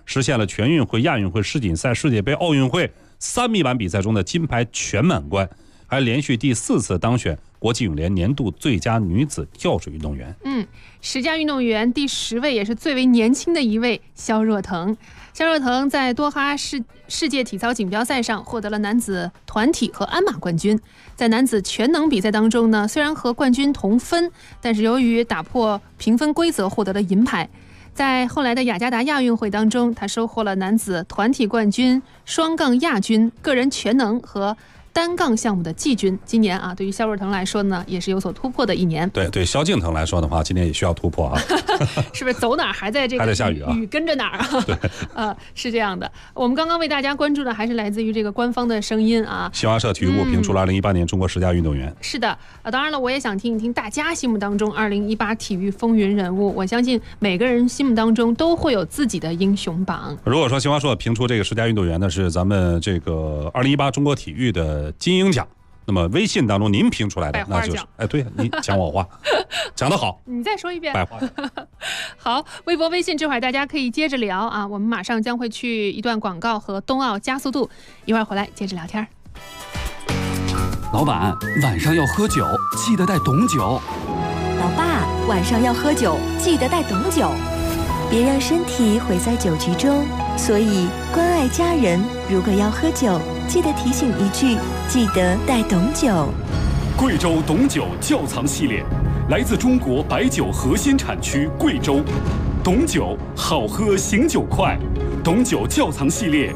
实现了全运会、亚运会、世锦赛、世界杯、奥运会3米板比赛中的金牌全满贯，还连续第4次当选国际泳联年度最佳女子跳水运动员。10佳运动员第10位，也是最为年轻的一位，肖若腾。肖若腾在多哈世界体操锦标赛上获得了男子团体和鞍马冠军。在男子全能比赛当中呢，虽然和冠军同分，但是由于打破评分规则获得了银牌。在后来的雅加达亚运会当中，他收获了男子团体冠军、双杠亚军、个人全能和单杠项目的季军。今年对于肖若腾来说呢，也是有所突破的一年。对萧敬腾来说的话，今年也需要突破啊。是不是走哪儿还在这个还在下雨啊？雨跟着哪儿啊？对，是这样的。我们刚刚为大家关注的还是来自于这个官方的声音啊。新华社体育部评出了2018年中国10佳运动员。是的，当然了，我也想听一听大家心目当中2018体育风云人物。我相信每个人心目当中都会有自己的英雄榜。如果说新华社评出这个10佳运动员呢，是咱们这个2018中国体育的金鹰奖。那么微信当中您评出来的，那就是对，你讲我话，讲得好，你再说一遍。好，微博、微信这会儿大家可以接着聊啊。我们马上将会去一段广告和冬奥加速度，一会儿回来接着聊天。 老板，晚上要喝酒，记得带董酒。 老爸，晚上要喝酒，记得带董酒，别让身体毁在酒局中。所以关爱家人，如果要喝酒，记得提醒一句，记得带董酒。 贵州董酒窖藏系列，来自中国白酒核心产区贵州。董酒好喝，醒酒快。董酒窖藏系列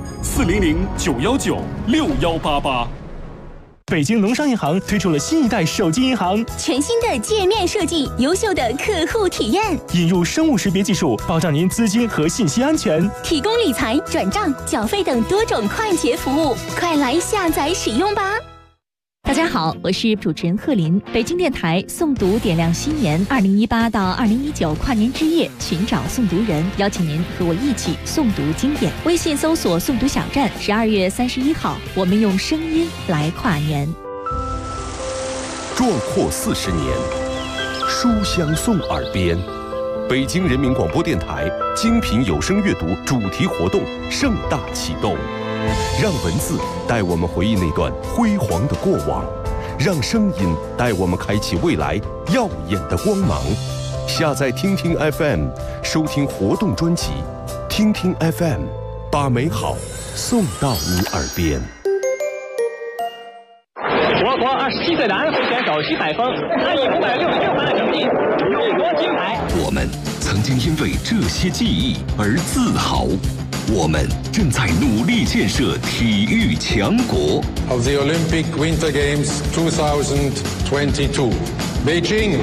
，400-919-6188。 北京农商银行推出了新一代手机银行， 全新的界面设计，优秀的客户体验， 引入生物识别技术，保障您资金和信息安全， 提供理财、转账、缴费等多种快捷服务，快来下载使用吧！大家好，我是主持人贺林。北京电台诵读点亮新年2018到2019跨年之夜，寻找诵读人，邀请您和我一起诵读经典。微信搜索诵读小站，12月31号，我们用声音来跨年。 壮阔40年，书香送耳边。北京人民广播电台精品有声阅读主题活动盛大启动。让文字带我们回忆那段辉煌的过往，让声音带我们开启未来耀眼的光芒。下载听听 FM， 收听活动专辑。听听 FM， 把美好送到你耳边。 我国27岁男会选手徐海峰，他以566分的成绩勇夺金牌。 我们曾经因为这些记忆而自豪。我们正在努力建设体育强国。 Of the Olympic Winter Games 2022, Beijing。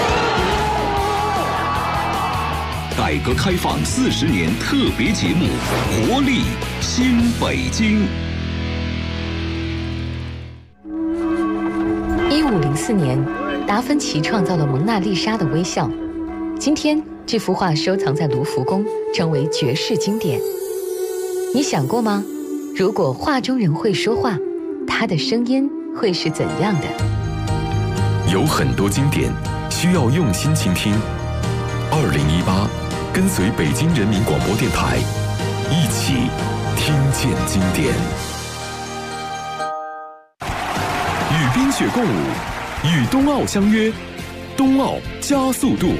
改革开放40年特别节目，活力新北京。 1504年，达芬奇创造了蒙娜丽莎的微笑。今天，这幅画收藏在卢浮宫，成为绝世经典。你想过吗？如果画中人会说话，他的声音会是怎样的？ 有很多经典需要用心倾听。2018，跟随北京人民广播电台，一起听见经典。与冰雪共舞，与冬奥相约，冬奥加速度。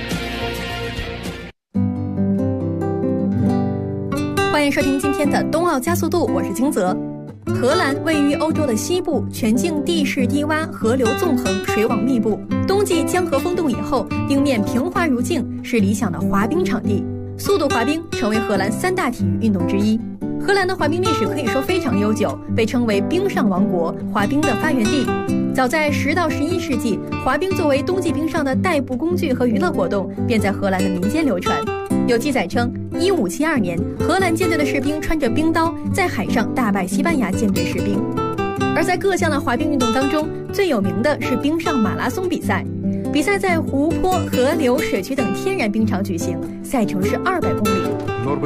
欢迎收听今天的冬奥加速度，我是金泽。荷兰位于欧洲的西部，全境地势低洼，河流纵横，水网密布。冬季江河封冻以后，冰面平滑如镜，是理想的滑冰场地。速度滑冰成为荷兰3大体育运动之一。荷兰的滑冰历史可以说非常悠久，被称为冰上王国，滑冰的发源地。早在10到11世纪，滑冰作为冬季冰上的代步工具和娱乐活动，便在荷兰的民间流传。有记载称，1572年，荷兰舰队的士兵穿着冰刀在海上大败西班牙舰队士兵。而在各项的滑冰运动当中，最有名的是冰上马拉松比赛。 比赛在湖泊、河流、水渠等天然冰场举行，赛程是200公里。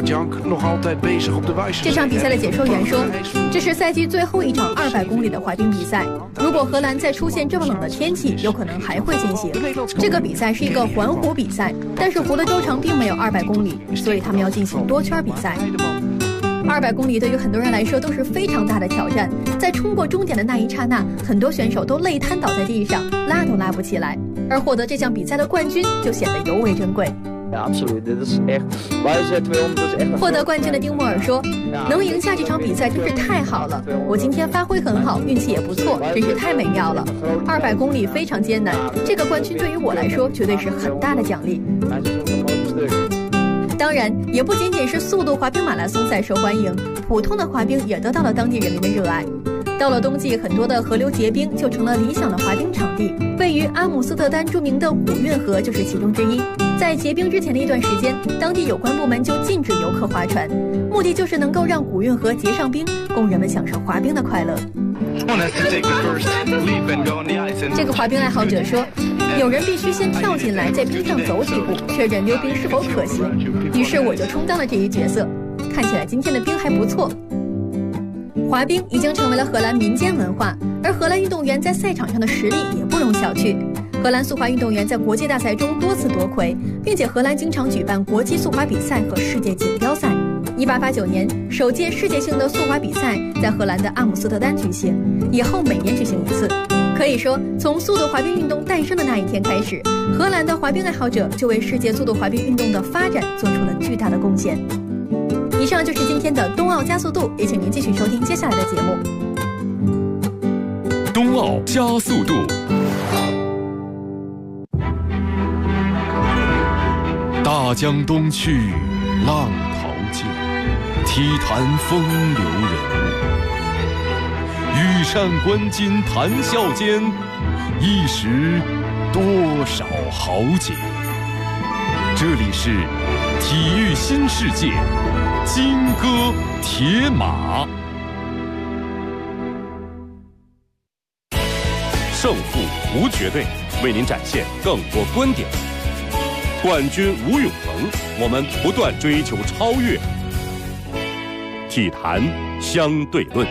这场比赛的解说员说，这是赛季最后一场200公里的滑冰比赛。如果荷兰再出现这么冷的天气，有可能还会进行。这个比赛是一个环湖比赛，但是湖的周长并没有200公里，所以他们要进行多圈比赛。200公里对于很多人来说都是非常大的挑战，在冲过终点的那一刹那，很多选手都累瘫倒在地上，拉都拉不起来。而获得这项比赛的冠军就显得尤为珍贵。获得冠军的丁莫尔说，能赢下这场比赛真是太好了，我今天发挥很好，运气也不错，真是太美妙了。200公里非常艰难，这个冠军对于我来说绝对是很大的奖励。当然，也不仅仅是速度滑冰马拉松赛受欢迎，普通的滑冰也得到了当地人民的热爱。到了冬季，很多的河流结冰就成了理想的滑冰场地。位于阿姆斯特丹著名的古运河就是其中之一。在结冰之前的一段时间，当地有关部门就禁止游客划船，目的就是能够让古运河结上冰，供人们享受滑冰的快乐。这个滑冰爱好者说，有人必须先跳进来，在冰上走几步，确认溜冰是否可行。于是我就充当了这一角色。看起来今天的冰还不错。滑冰已经成为了荷兰民间文化，而荷兰运动员在赛场上的实力也不容小觑。荷兰速滑运动员在国际大赛中多次夺魁，并且荷兰经常举办国际速滑比赛和世界锦标赛。1889年，首届世界性的速滑比赛在荷兰的阿姆斯特丹举行，以后每年举行一次。可以说，从速度滑冰运动诞生的那一天开始，荷兰的滑冰爱好者就为世界速度滑冰运动的发展做出了巨大的贡献。以上就是今天的冬奥加速度，也请您继续收听接下来的节目。 冬奥加速度。大江东去，浪淘尽，体坛风流人物。羽扇纶巾谈笑间，一时多少豪杰。这里是体育新世界，金戈铁马。胜负无绝对，为您展现更多观点。冠军无永恒，我们不断追求超越。体坛相对论。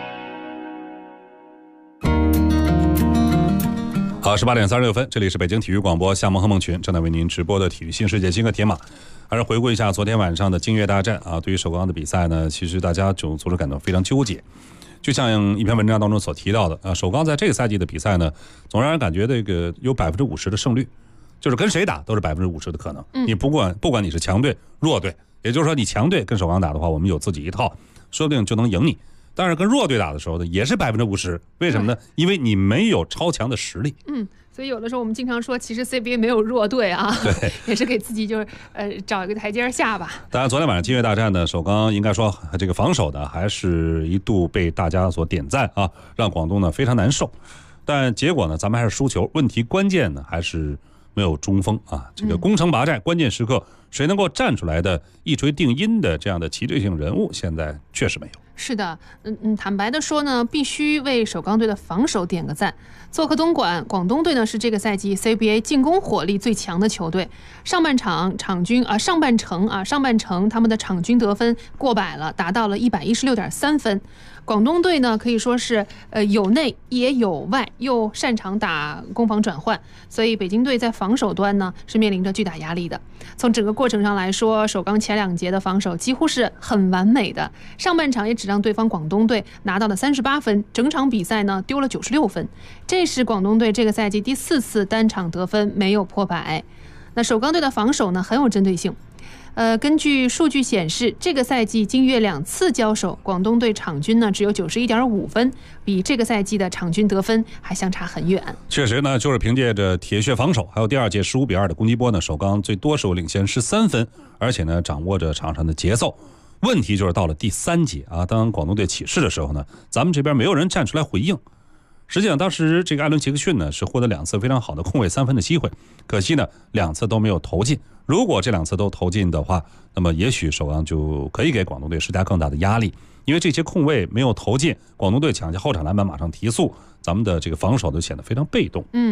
好，18点36分，这里是北京体育广播夏梦和梦群正在为您直播的体育新世界金戈铁马。还是回顾一下昨天晚上的京粤大战啊，对于首钢的比赛呢，其实大家就做出感到非常纠结。就像一篇文章当中所提到的啊，首钢在这个赛季的比赛呢，总让人感觉这个有50%的胜率，就是跟谁打都是50%的可能。你不管你是强队弱队，也就是说你强队跟首钢打的话，我们有自己一套，说不定就能赢你。但是跟弱队打的时候呢，也是50%，为什么呢？因为你没有超强的实力。 所以有的时候我们经常说，其实 CBA 没有弱队啊，对，也是给自己就是找一个台阶下吧。 当然，昨天晚上京粤大战呢，首钢应该说这个防守呢，还是一度被大家所点赞啊，让广东呢非常难受。但结果呢，咱们还是输球。问题关键呢，还是没有中锋啊，这个攻城拔寨，关键时刻谁能够站出来的一锤定音的这样的旗帜性人物，现在确实没有。 是的，坦白的说呢，必须为首钢队的防守点个赞。做客东莞，广东队呢是这个赛季 CBA 进攻火力最强的球队。上半程他们的场均得分过百了，达到了116.3分。广东队呢可以说是有内也有外，又擅长打攻防转换，所以北京队在防守端呢是面临着巨大压力的。从整个过程上来说，首钢前2节的防守几乎是很完美的，上半场也只让对方广东队拿到了38分，整场比赛呢丢了96分，这是广东队这个赛季第4次单场得分没有破百。那首钢队的防守呢很有针对性。根据数据显示，这个赛季京粤2次交手，广东队场均呢只有91.5分，比这个赛季的场均得分还相差很远。 确实呢，就是凭借着铁血防守，还有第2节15-2的攻击波呢，首钢最多时候领先13分，而且呢掌握着场上的节奏。问题就是到了第3节啊，当广东队起势的时候呢，咱们这边没有人站出来回应。实际上当时这个艾伦·杰克逊呢是获得2次非常好的空位3分的机会，可惜呢2次都没有投进。如果这2次都投进的话，那么也许首钢就可以给广东队施加更大的压力，因为这些空位没有投进，广东队抢下后场篮板马上提速，咱们的这个防守就显得非常被动。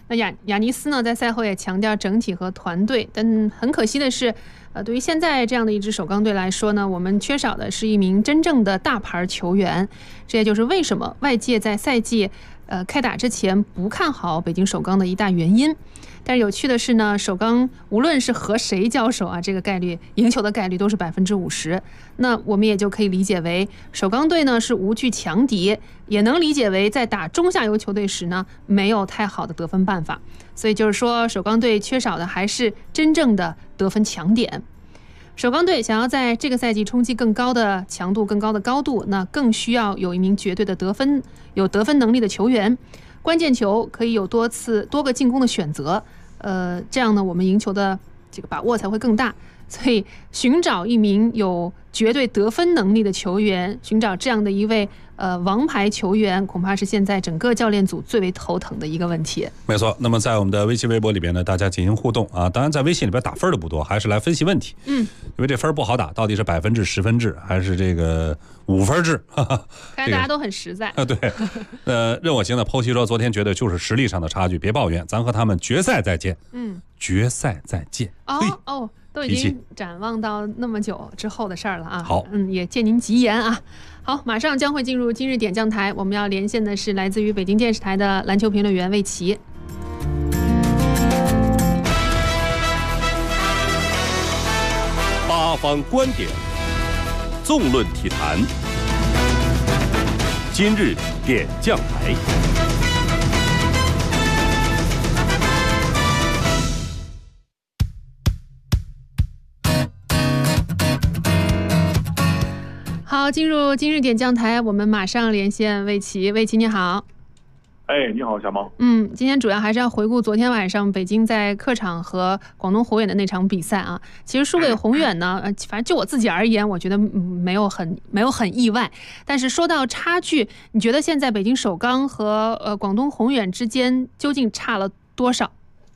那亚尼斯呢，在赛后也强调整体和团队，但很可惜的是，对于现在这样的一支首钢队来说呢，我们缺少的是一名真正的大牌球员。这也就是为什么外界在赛季开打之前不看好北京首钢的一大原因。但是有趣的是呢，首钢无论是和谁交手啊，这个概率赢球的概率都是50%。那我们也就可以理解为首钢队呢是无惧强敌，也能理解为在打中下游球队时呢没有太好的得分办法。所以就是说，首钢队缺少的还是真正的得分强点。首钢队想要在这个赛季冲击更高的强度、更高的高度，那更需要有一名绝对的有得分能力的球员。关键球可以有多个进攻的选择，这样呢，我们赢球的这个把握才会更大。所以寻找一名有绝对得分能力的球员，寻找这样的一位王牌球员，恐怕是现在整个教练组最为头疼的一个问题。 没错。那么在我们的微信微博里边呢，大家进行互动啊，当然在微信里边打分的不多，还是来分析问题。因为这分不好打，到底是100分制、10分制，还是这个5分制？ 看来大家都很实在。 对，任我行的剖析说，昨天觉得就是实力上的差距，别抱怨，咱和他们决赛再见。决赛再见。 都已经展望到那么久之后的事儿了啊！ 好， 也借您吉言啊。好，马上将会进入今日点将台，我们要连线的是来自于北京电视台的篮球评论员魏奇。 八方观点，纵论体坛，今日点将台。 好，进入今日点将台，我们马上连线魏奇。魏奇你好。 你好，小萌。 今天主要还是要回顾昨天晚上北京在客场和广东宏远的那场比赛啊。其实输给宏远呢，反正就我自己而言，我觉得没有很意外。但是说到差距，你觉得现在北京首钢和广东宏远之间究竟差了多少？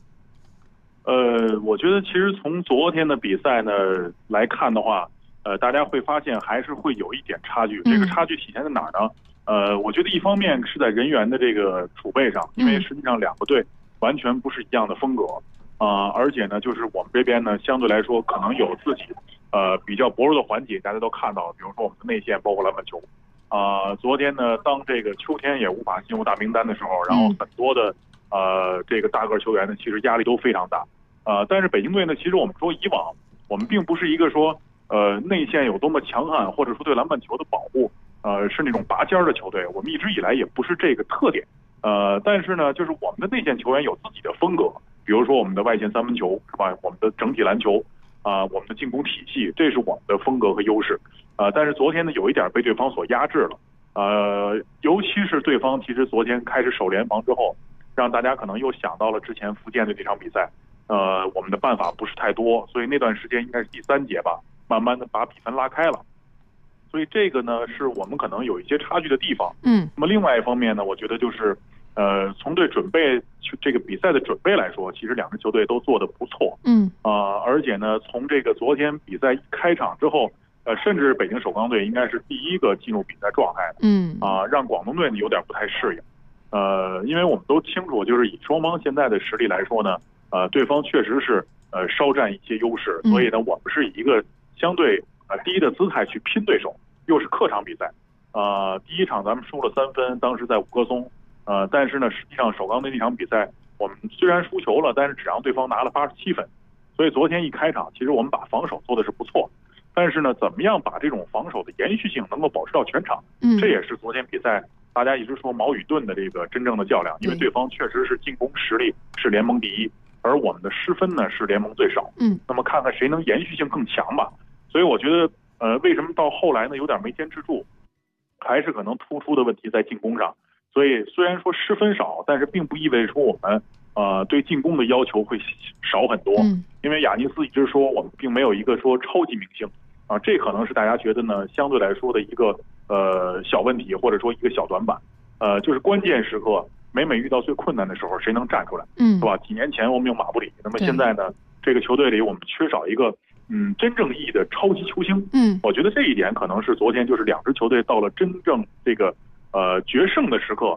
我觉得其实从昨天的比赛呢来看的话，大家会发现还是会有一点差距。这个差距体现在哪儿呢？我觉得一方面是在人员的这个储备上，因为实际上两个队完全不是一样的风格而且呢，就是我们这边呢相对来说可能有自己比较薄弱的环节，大家都看到了，比如说我们的内线包括篮板球昨天呢，当这个秋天也无法进入大名单的时候，然后很多的这个大个球员呢，其实压力都非常大但是北京队呢，其实我们说以往我们并不是一个说内线有多么强悍，或者说对篮板球的保护是那种拔尖的球队，我们一直以来也不是这个特点但是呢，就是我们的内线球员有自己的风格，比如说我们的外线三分球是吧，我们的整体篮球我们的进攻体系，这是我们的风格和优势但是昨天呢，有一点被对方所压制了尤其是对方其实昨天开始守联防之后，让大家可能又想到了之前福建的这场比赛我们的办法不是太多，所以那段时间应该是第3节吧，慢慢的把比分拉开了，所以这个呢是我们可能有一些差距的地方那么另外一方面呢，我觉得就是从对准备这个比赛的准备来说，其实两支球队都做得不错而且呢，从这个昨天比赛一开场之后甚至北京首钢队应该是第一个进入比赛状态的让广东队呢有点不太适应因为我们都清楚，就是以双方现在的实力来说呢对方确实是稍占一些优势所以呢，我们是以一个相对低的姿态去拼对手，又是客场比赛第一场咱们输了3分，当时在五棵松但是呢，实际上首钢队那场比赛我们虽然输球了，但是只让对方拿了87分，所以昨天一开场其实我们把防守做的是不错，但是呢，怎么样把这种防守的延续性能够保持到全场这也是昨天比赛大家一直说矛与盾的这个真正的较量，因为对方确实是进攻实力是联盟第一，而我们的失分呢是联盟最少那么看看谁能延续性更强吧。所以我觉得为什么到后来呢有点没坚持住，还是可能突出的问题在进攻上。所以虽然说失分少，但是并不意味着说我们对进攻的要求会少很多因为亚尼斯一直说我们并没有一个说超级明星这可能是大家觉得呢相对来说的一个小问题，或者说一个小短板就是关键时刻每遇到最困难的时候谁能站出来是吧？几年前我们有马布里，那么现在呢这个球队里我们缺少一个真正意义的超级球星我觉得这一点可能是昨天就是两支球队到了真正这个决胜的时刻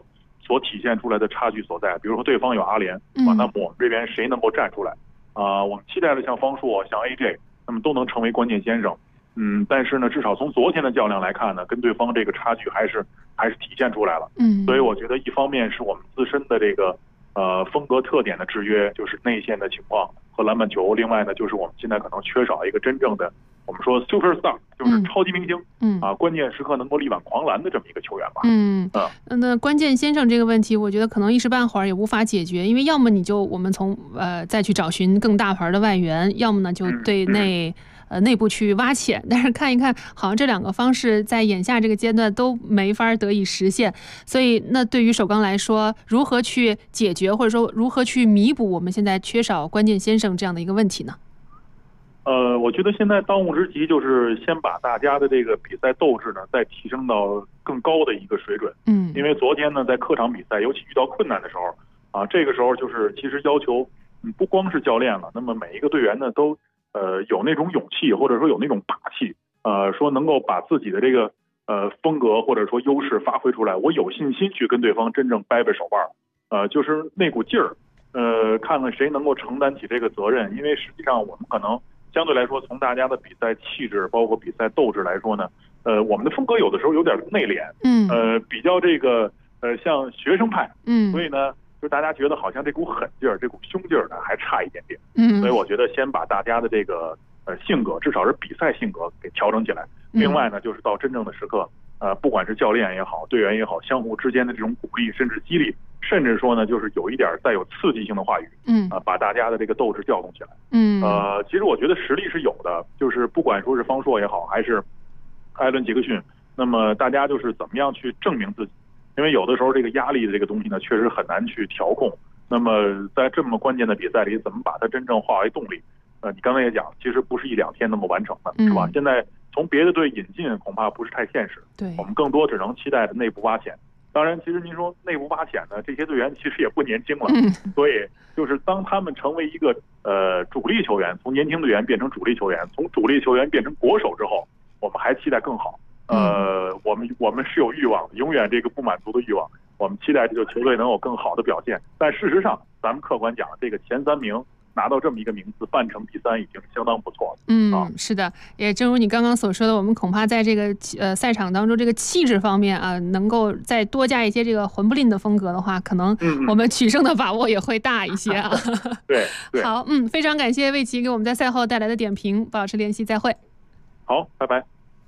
所体现出来的差距所在。比如说对方有阿联啊，那么我们这边谁能够站出来啊？我们期待的像方硕、像 AJ， 那么都能成为关键先生。但是呢，至少从昨天的较量来看呢，跟对方这个差距还是体现出来了。所以我觉得一方面是我们自身的这个风格特点的制约，就是内线的情况和篮板球。另外呢，就是我们现在可能缺少一个真正的我们说 super star， 就是超级明星，关键时刻能够力挽狂澜的这么一个球员吧。 那关键先生这个问题，我觉得可能一时半会儿也无法解决，因为要么我们从再去找寻更大牌的外援，要么呢就对内部去挖潜，但是看一看，好像这两个方式在眼下这个阶段都没法得以实现。所以，那对于首钢来说，如何去解决，或者说如何去弥补我们现在缺少关键先生这样的一个问题呢？ 我觉得现在当务之急就是先把大家的这个比赛斗志呢再提升到更高的一个水准。因为昨天呢在客场比赛，尤其遇到困难的时候啊，这个时候就是其实要求不光是教练了，那么每一个队员呢都有那种勇气，或者说有那种霸气，说能够把自己的这个风格或者说优势发挥出来，我有信心去跟对方真正掰手腕，就是那股劲儿，看看谁能够承担起这个责任。因为实际上我们可能相对来说从大家的比赛气质包括比赛斗志来说呢，我们的风格有的时候有点内敛，比较这个像学生派，所以呢就大家觉得好像这股狠劲儿这股凶劲儿呢还差一点点。所以我觉得先把大家的这个性格，至少是比赛性格给调整起来。另外呢就是到真正的时刻，不管是教练也好队员也好，相互之间的这种鼓励甚至激励，甚至说呢就是有一点带有刺激性的话语，把大家的这个斗志调动起来。其实我觉得实力是有的，就是不管说是方硕也好还是艾伦杰克逊，那么大家就是怎么样去证明自己。因为有的时候这个压力的这个东西呢确实很难去调控，那么在这么关键的比赛里怎么把它真正化为动力，你刚才也讲其实不是一两天能够完成的，是吧？现在从别的队引进恐怕不是太现实， 对， 我们更多只能期待的内部挖潜。当然其实您说内部挖潜呢，这些队员其实也不年轻了，所以就是当他们成为一个主力球员，从年轻队员变成主力球员，从主力球员变成国手之后，我们还期待更好。我们是有欲望的，永远这个不满足的欲望。我们期待这个球队能有更好的表现，但事实上，咱们客观讲，这个前3名拿到这么一个名次，半程第3已经相当不错了。 是的，也正如你刚刚所说的，我们恐怕在这个赛场当中，这个气质方面啊，能够再多加一些这个魂不吝的风格的话，可能我们取胜的把握也会大一些啊。 对， 好，非常感谢魏奇给我们在赛后带来的点评，保持联系，再会。 好，拜拜。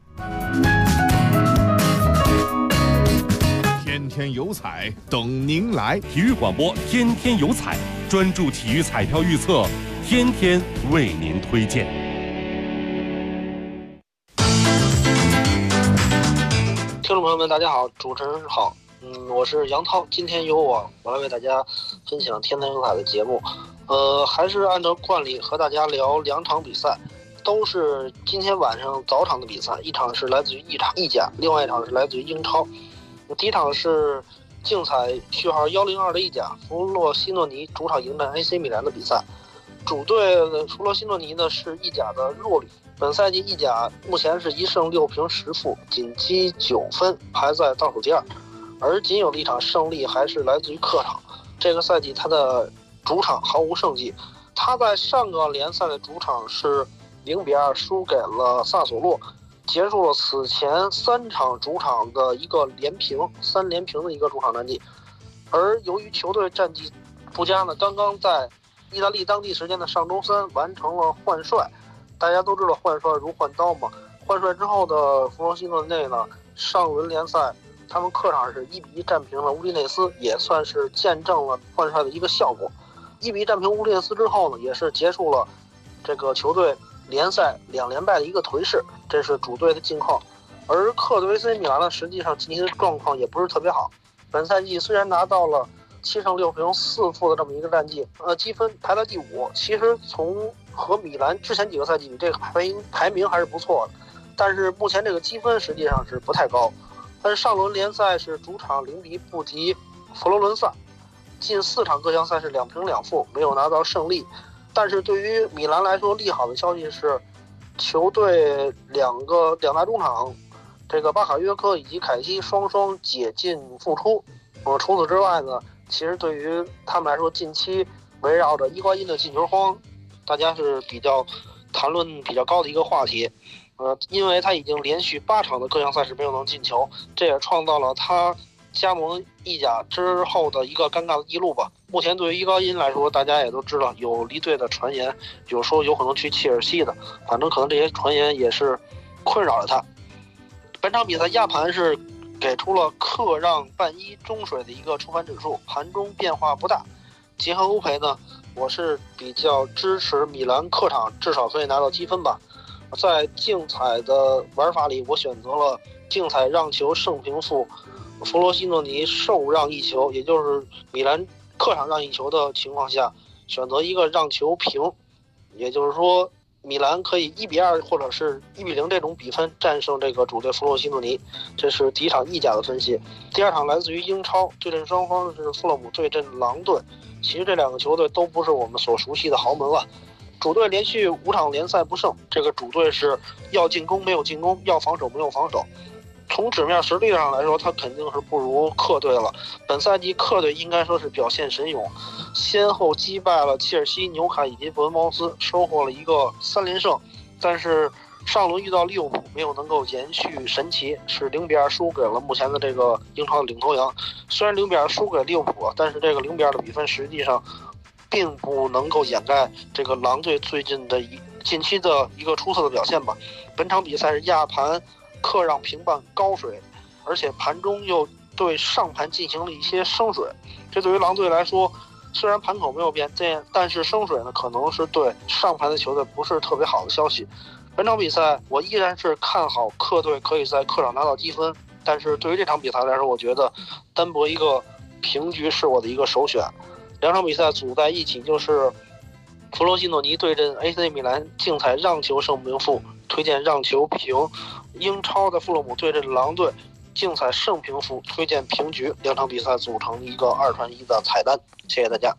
天天有彩等您来， 体育广播天天有彩，专注体育彩票预测，天天为您推荐。 听众朋友们，大家好，主持人好，我是杨涛，今天由我来为大家分享天天有彩的节目。还是按照惯例和大家聊2场比赛，都是今天晚上早场的比赛，一场是来自于意甲，另外一场是来自于英超。第一场是竞彩序号102的意甲，弗洛西诺尼主场迎战 AC 米兰的比赛。主队的弗洛西诺尼呢是意甲的弱旅，本赛季意甲目前是1胜6平10负，仅积9分，排在倒数第2，而仅有的一场胜利还是来自于客场。这个赛季他的主场毫无胜绩，他在上个联赛的主场是0-2输给了萨索洛，结束了此前3场主场的一个3连平的一个主场战绩。而由于球队战绩不佳呢，刚刚在意大利当地时间的上周3完成了换帅。大家都知道换帅如换刀嘛，换帅之后的弗洛西诺内呢，上轮联赛他们客场是1-1战平了乌迪内斯，也算是见证了换帅的一个效果。1-1战平乌迪内斯之后呢，也是结束了这个球队联赛2连败的一个颓势，这是主队的近况。而客队 AC 米兰呢，实际上近期的状况也不是特别好。本赛季虽然拿到了7胜6平4负的这么一个战绩，积分排在第5，其实从和米兰之前几个赛季比，这个排名还是不错的。但是目前这个积分实际上是不太高。但是上轮联赛是主场0-1不敌佛罗伦萨，近4场各项赛事2平2负，没有拿到胜利。但是对于米兰来说，利好的消息是，球队两大中场，这个巴卡约科以及凯西双解禁复出， 除此之外呢，其实对于他们来说，近期围绕着伊瓜因的进球荒，大家是比较谈论比较高的一个话题。因为他已经连续8场的各项赛事没有能进球，这也创造了他加盟意甲之后的一个尴尬的记录吧。目前对于伊瓜因来说，大家也都知道有离队的传言，有说有可能去切尔西的，反正可能这些传言也是困扰了他。本场比赛亚盘是给出了客让半1中水的一个出盘指数，盘中变化不大。结合欧赔呢，我是比较支持米兰客场至少可以拿到积分吧。在竞彩的玩法里，我选择了竞彩让球胜平负，弗罗西诺尼受让1球，也就是米兰客场让1球的情况下，选择一个让球平，也就是说米兰可以1-2或者是1-0这种比分战胜这个主队弗洛西诺尼。这是第一场意甲的分析。第二场来自于英超，对阵双方是富勒姆对阵狼队。其实这2个球队都不是我们所熟悉的豪门了。主队连续5场联赛不胜，这个主队是要进攻没有进攻，要防守没有防守。从纸面实力上来说，他肯定是不如客队了。本赛季客队应该说是表现神勇，先后击败了切尔西、纽卡以及伯恩茅斯，收获了一个3连胜。但是上轮遇到利物浦没有能够延续神奇，是0-2输给了目前的这个英超的领头羊。虽然0-2输给利物浦，但是这个0-2的比分实际上并不能够掩盖这个狼队最近期的一个出色的表现吧。本场比赛是亚盘客让平半高水，而且盘中又对上盘进行了一些升水，这对于狼队来说，虽然盘口没有变，但是升水呢，可能是对上盘的球队不是特别好的消息。本场比赛我依然是看好客队可以在客场拿到积分，但是对于这场比赛来说，我觉得单博一个平局是我的一个首选。2场比赛组在一起，就是弗罗西诺尼对阵 AC 米兰，竞彩让球胜平负，推荐让球平。英超的富勒姆对阵狼队，竞彩胜平负，推荐平局。2场比赛组成一个2传1的彩蛋。谢谢大家。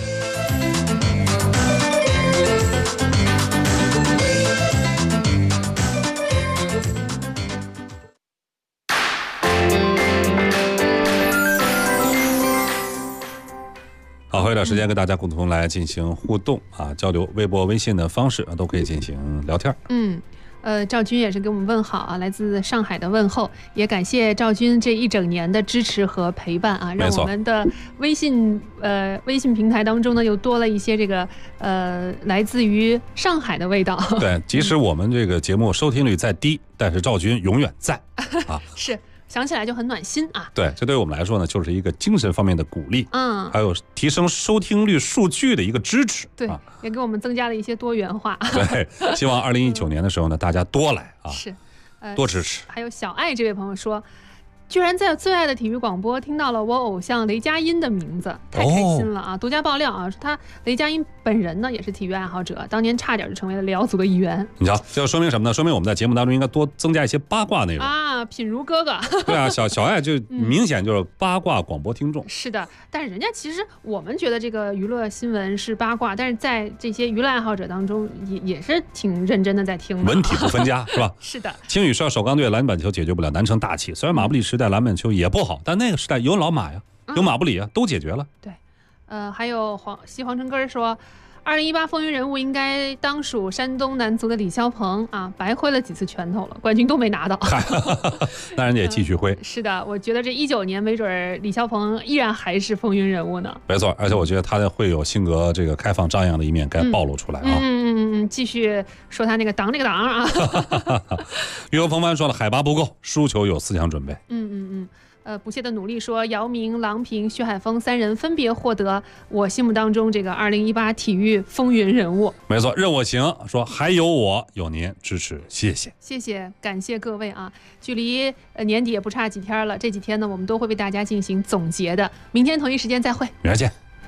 好，还有点时间跟大家共同来进行互动啊，交流，微博、微信的方式都可以进行聊天。 赵军也是给我们问好啊，来自上海的问候，也感谢赵军这1整年的支持和陪伴啊，让我们的微信平台当中呢又多了一些这个来自于上海的味道。 对，即使我们这个节目收听率再低，但是赵军永远在啊。 是。想起来就很暖心啊！ 对，这对我们来说呢，就是一个精神方面的鼓励，还有提升收听率数据的一个支持。 对，也给我们增加了一些多元化。 对，希望2019年的时候呢，大家多来啊， 是， 多支持。 还有小爱这位朋友说，居然在最爱的体育广播听到了我偶像雷佳音的名字，太开心了啊！独家爆料啊，说他雷佳音本人呢也是体育爱好者，当年差点就成为了辽足的一员。 你瞧，这说明什么呢？说明我们在节目当中应该多增加一些八卦内容啊！品如哥哥， 对啊，小爱就明显就是八卦广播听众。 是的，但是人家其实我们觉得这个娱乐新闻是八卦，但是在这些娱乐爱好者当中也是挺认真的在听的， 文体不分家是吧？ 是的。 青宇说首钢队篮板球解决不了南城大气，虽然马布里时代篮板球也不好，但那个时代有老马呀，有马布里啊，都解决了。 对，还有西黄城根说，2018风云人物应该当属山东男足的李霄鹏啊，白挥了几次拳头了，冠军都没拿到。 那人家也继续挥。 是的，我觉得这19年没准李霄鹏依然还是风云人物呢。 没错，而且我觉得他会有性格这个开放张扬的一面该暴露出来啊。 继续说他那个挡那个挡啊。 于和鹏帆说了，海拔不够，输球有思想准备。 不懈的努力说，姚明、郎平、徐海峰3人分别获得我心目当中这个2018体育风云人物。 没错，任我行说还有我有您支持，谢谢， 谢谢，感谢各位啊！距离年底也不差几天了，这几天呢，我们都会为大家进行总结的。明天同一时间再会， 明天见。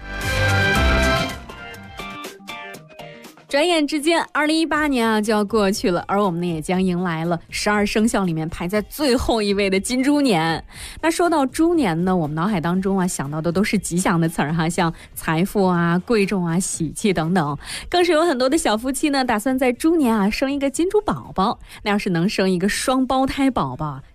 转眼之间，2018年啊就要过去了，而我们呢也将迎来了12生肖里面排在最后一位的金猪年。那说到猪年呢，我们脑海当中啊想到的都是吉祥的词儿哈，像财富啊、贵重啊、喜气等等，更是有很多的小夫妻呢打算在猪年啊生一个金猪宝宝。那要是能生一个双胞胎宝宝，就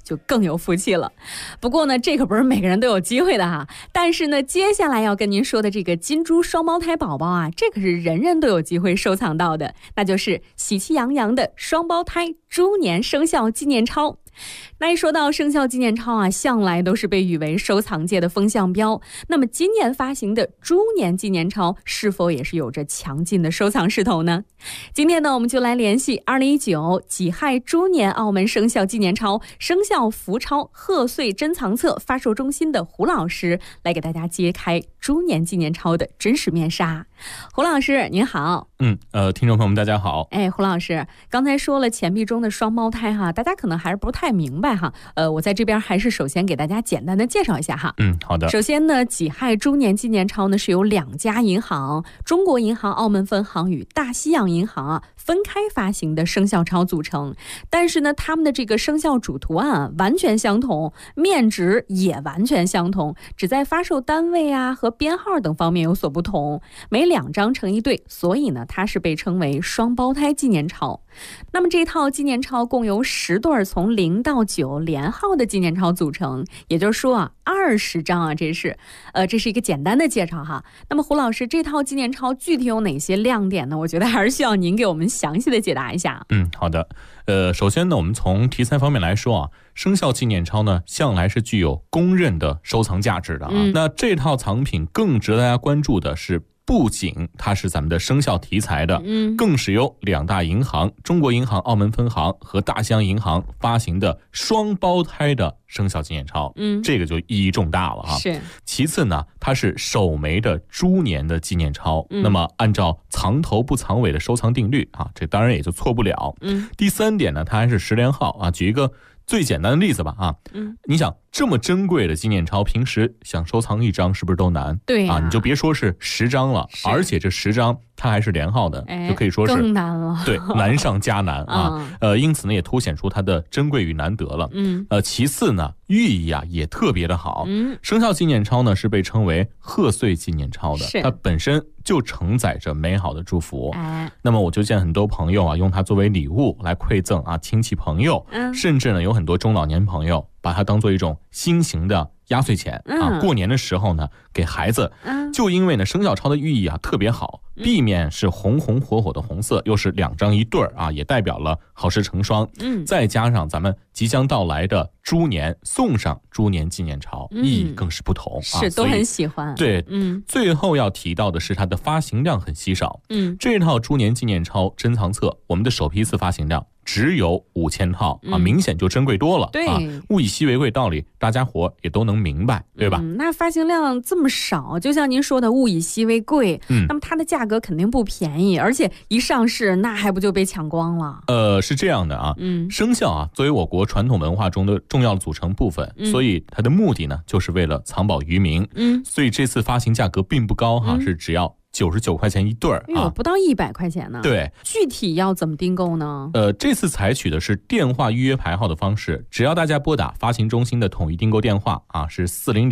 就更有福气了。不过呢，这可不是每个人都有机会的哈。但是呢，接下来要跟您说的这个金猪双胞胎宝宝啊，这可是人人都有机会收藏到的，那就是喜气洋洋的双胞胎猪年生肖纪念钞。那一说到生肖纪念钞啊，向来都是被誉为收藏界的风向标。那么今年发行的猪年纪念钞是否也是有着强劲的收藏势头呢？今天呢，我们就来联系2019己亥猪年澳门生肖纪念钞生肖福钞贺岁珍藏册发售中心的胡老师，来给大家揭开猪年纪念钞的真实面纱。胡老师您好。 听众朋友们大家好。 胡老师刚才说了钱币中的双胞胎哈，大家可能还是不太明白哈。我在这边还是首先给大家简单的介绍一下哈。 好的。 首先呢，己亥猪年纪念钞呢是由2家银行中国银行澳门分行与大西洋银行啊分开发行的生肖钞组成，但是呢，他们的这个生肖主图案啊完全相同，面值也完全相同，只在发售单位啊和编号等方面有所不同，每2张成一对，所以呢，它是被称为双胞胎纪念钞。那么这套纪念钞共由10对从0到9连号的纪念钞组成，也就是说啊，20张啊，这是一个简单的介绍哈。那么胡老师，这套纪念钞具体有哪些亮点呢？我觉得还是需要您给我们详细的解答一下。 好的。首先呢，我们从题材方面来说啊，生肖纪念钞呢向来是具有公认的收藏价值的啊。那这套藏品更值得大家关注的是，不仅它是咱们的生肖题材的，更是由2大银行中国银行澳门分行和大西洋银行发行的双胞胎的生肖纪念钞，这个就意义重大了哈。 是。 其次呢，它是首枚的猪年的纪念钞，那么按照藏头不藏尾的收藏定律啊，这当然也就错不了。第3点呢，它还是10连号啊。举一个最简单的例子吧啊，你想这么珍贵的纪念钞，平时想收藏1张是不是都难？ 对啊，你就别说是10张了，而且这10张它还是连号的，就可以说是更难了。 对，难上加难啊。因此呢，也凸显出它的珍贵与难得了。其次呢，寓意啊也特别的好。生肖纪念钞呢是被称为贺岁纪念钞的，它本身就承载着美好的祝福。那么我就见很多朋友啊用它作为礼物来馈赠啊亲戚朋友，甚至呢有很多中老年朋友把它当做一种新型的压岁钱啊，过年的时候呢给孩子。就因为呢生肖钞的寓意啊特别好，避免是红红火火的红色，又是2张一对啊，也代表了好事成双。再加上咱们即将到来的猪年，送上猪年纪念钞，意义更是不同啊， 都很喜欢。 对，最后要提到的是它的发行量很稀少。这套猪年纪念钞珍藏册，我们的首批次发行量只有5000套啊，明显就珍贵多了。 对啊，物以稀为贵道理，大家伙也都能明白，对吧？ 那发行量这么少，就像您说的物以稀为贵，那么它的价格肯定不便宜，而且一上市那还不就被抢光了？ 是这样的啊，生肖啊作为我国传统文化中的重要的组成部分，所以它的目的呢就是为了藏宝于民。所以这次发行价格并不高哈，是只要99块钱一对啊， 不到100块钱呢。 对， 具体要怎么订购呢？ 这次采取的是电话预约排号的方式，只要大家拨打发行中心的统一订购电话啊，是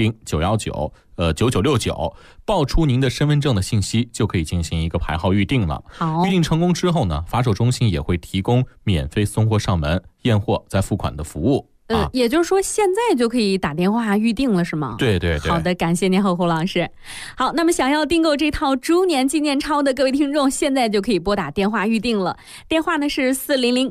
400-919-9969，报出您的身份证的信息，就可以进行一个排号预定了。 好， 预定成功之后呢，发售中心也会提供免费送货上门、验货再付款的服务。 也就是说现在就可以打电话预定了是吗？ 对对对。 好的，感谢您胡老师。好，那么想要订购这套猪年纪念钞的各位听众，现在就可以拨打电话预定了。电话呢是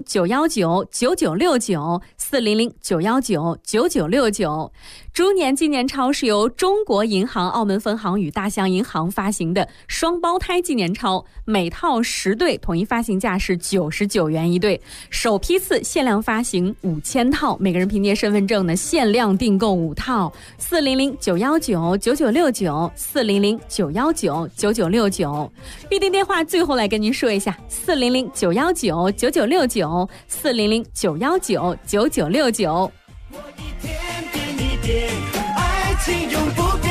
400-919-9969，400-919-9969。猪年纪念钞是由中国银行澳门分行与大西洋银行发行的双胞胎纪念钞，每套10对，统一发行价是99元一对，首批次限量发行5000套，每个人凭借身份证呢限量订购5套。400-919-9969，400-919-9969。预定电话最后来跟您说一下，400-919-9969，400-919-9969。 爱情永不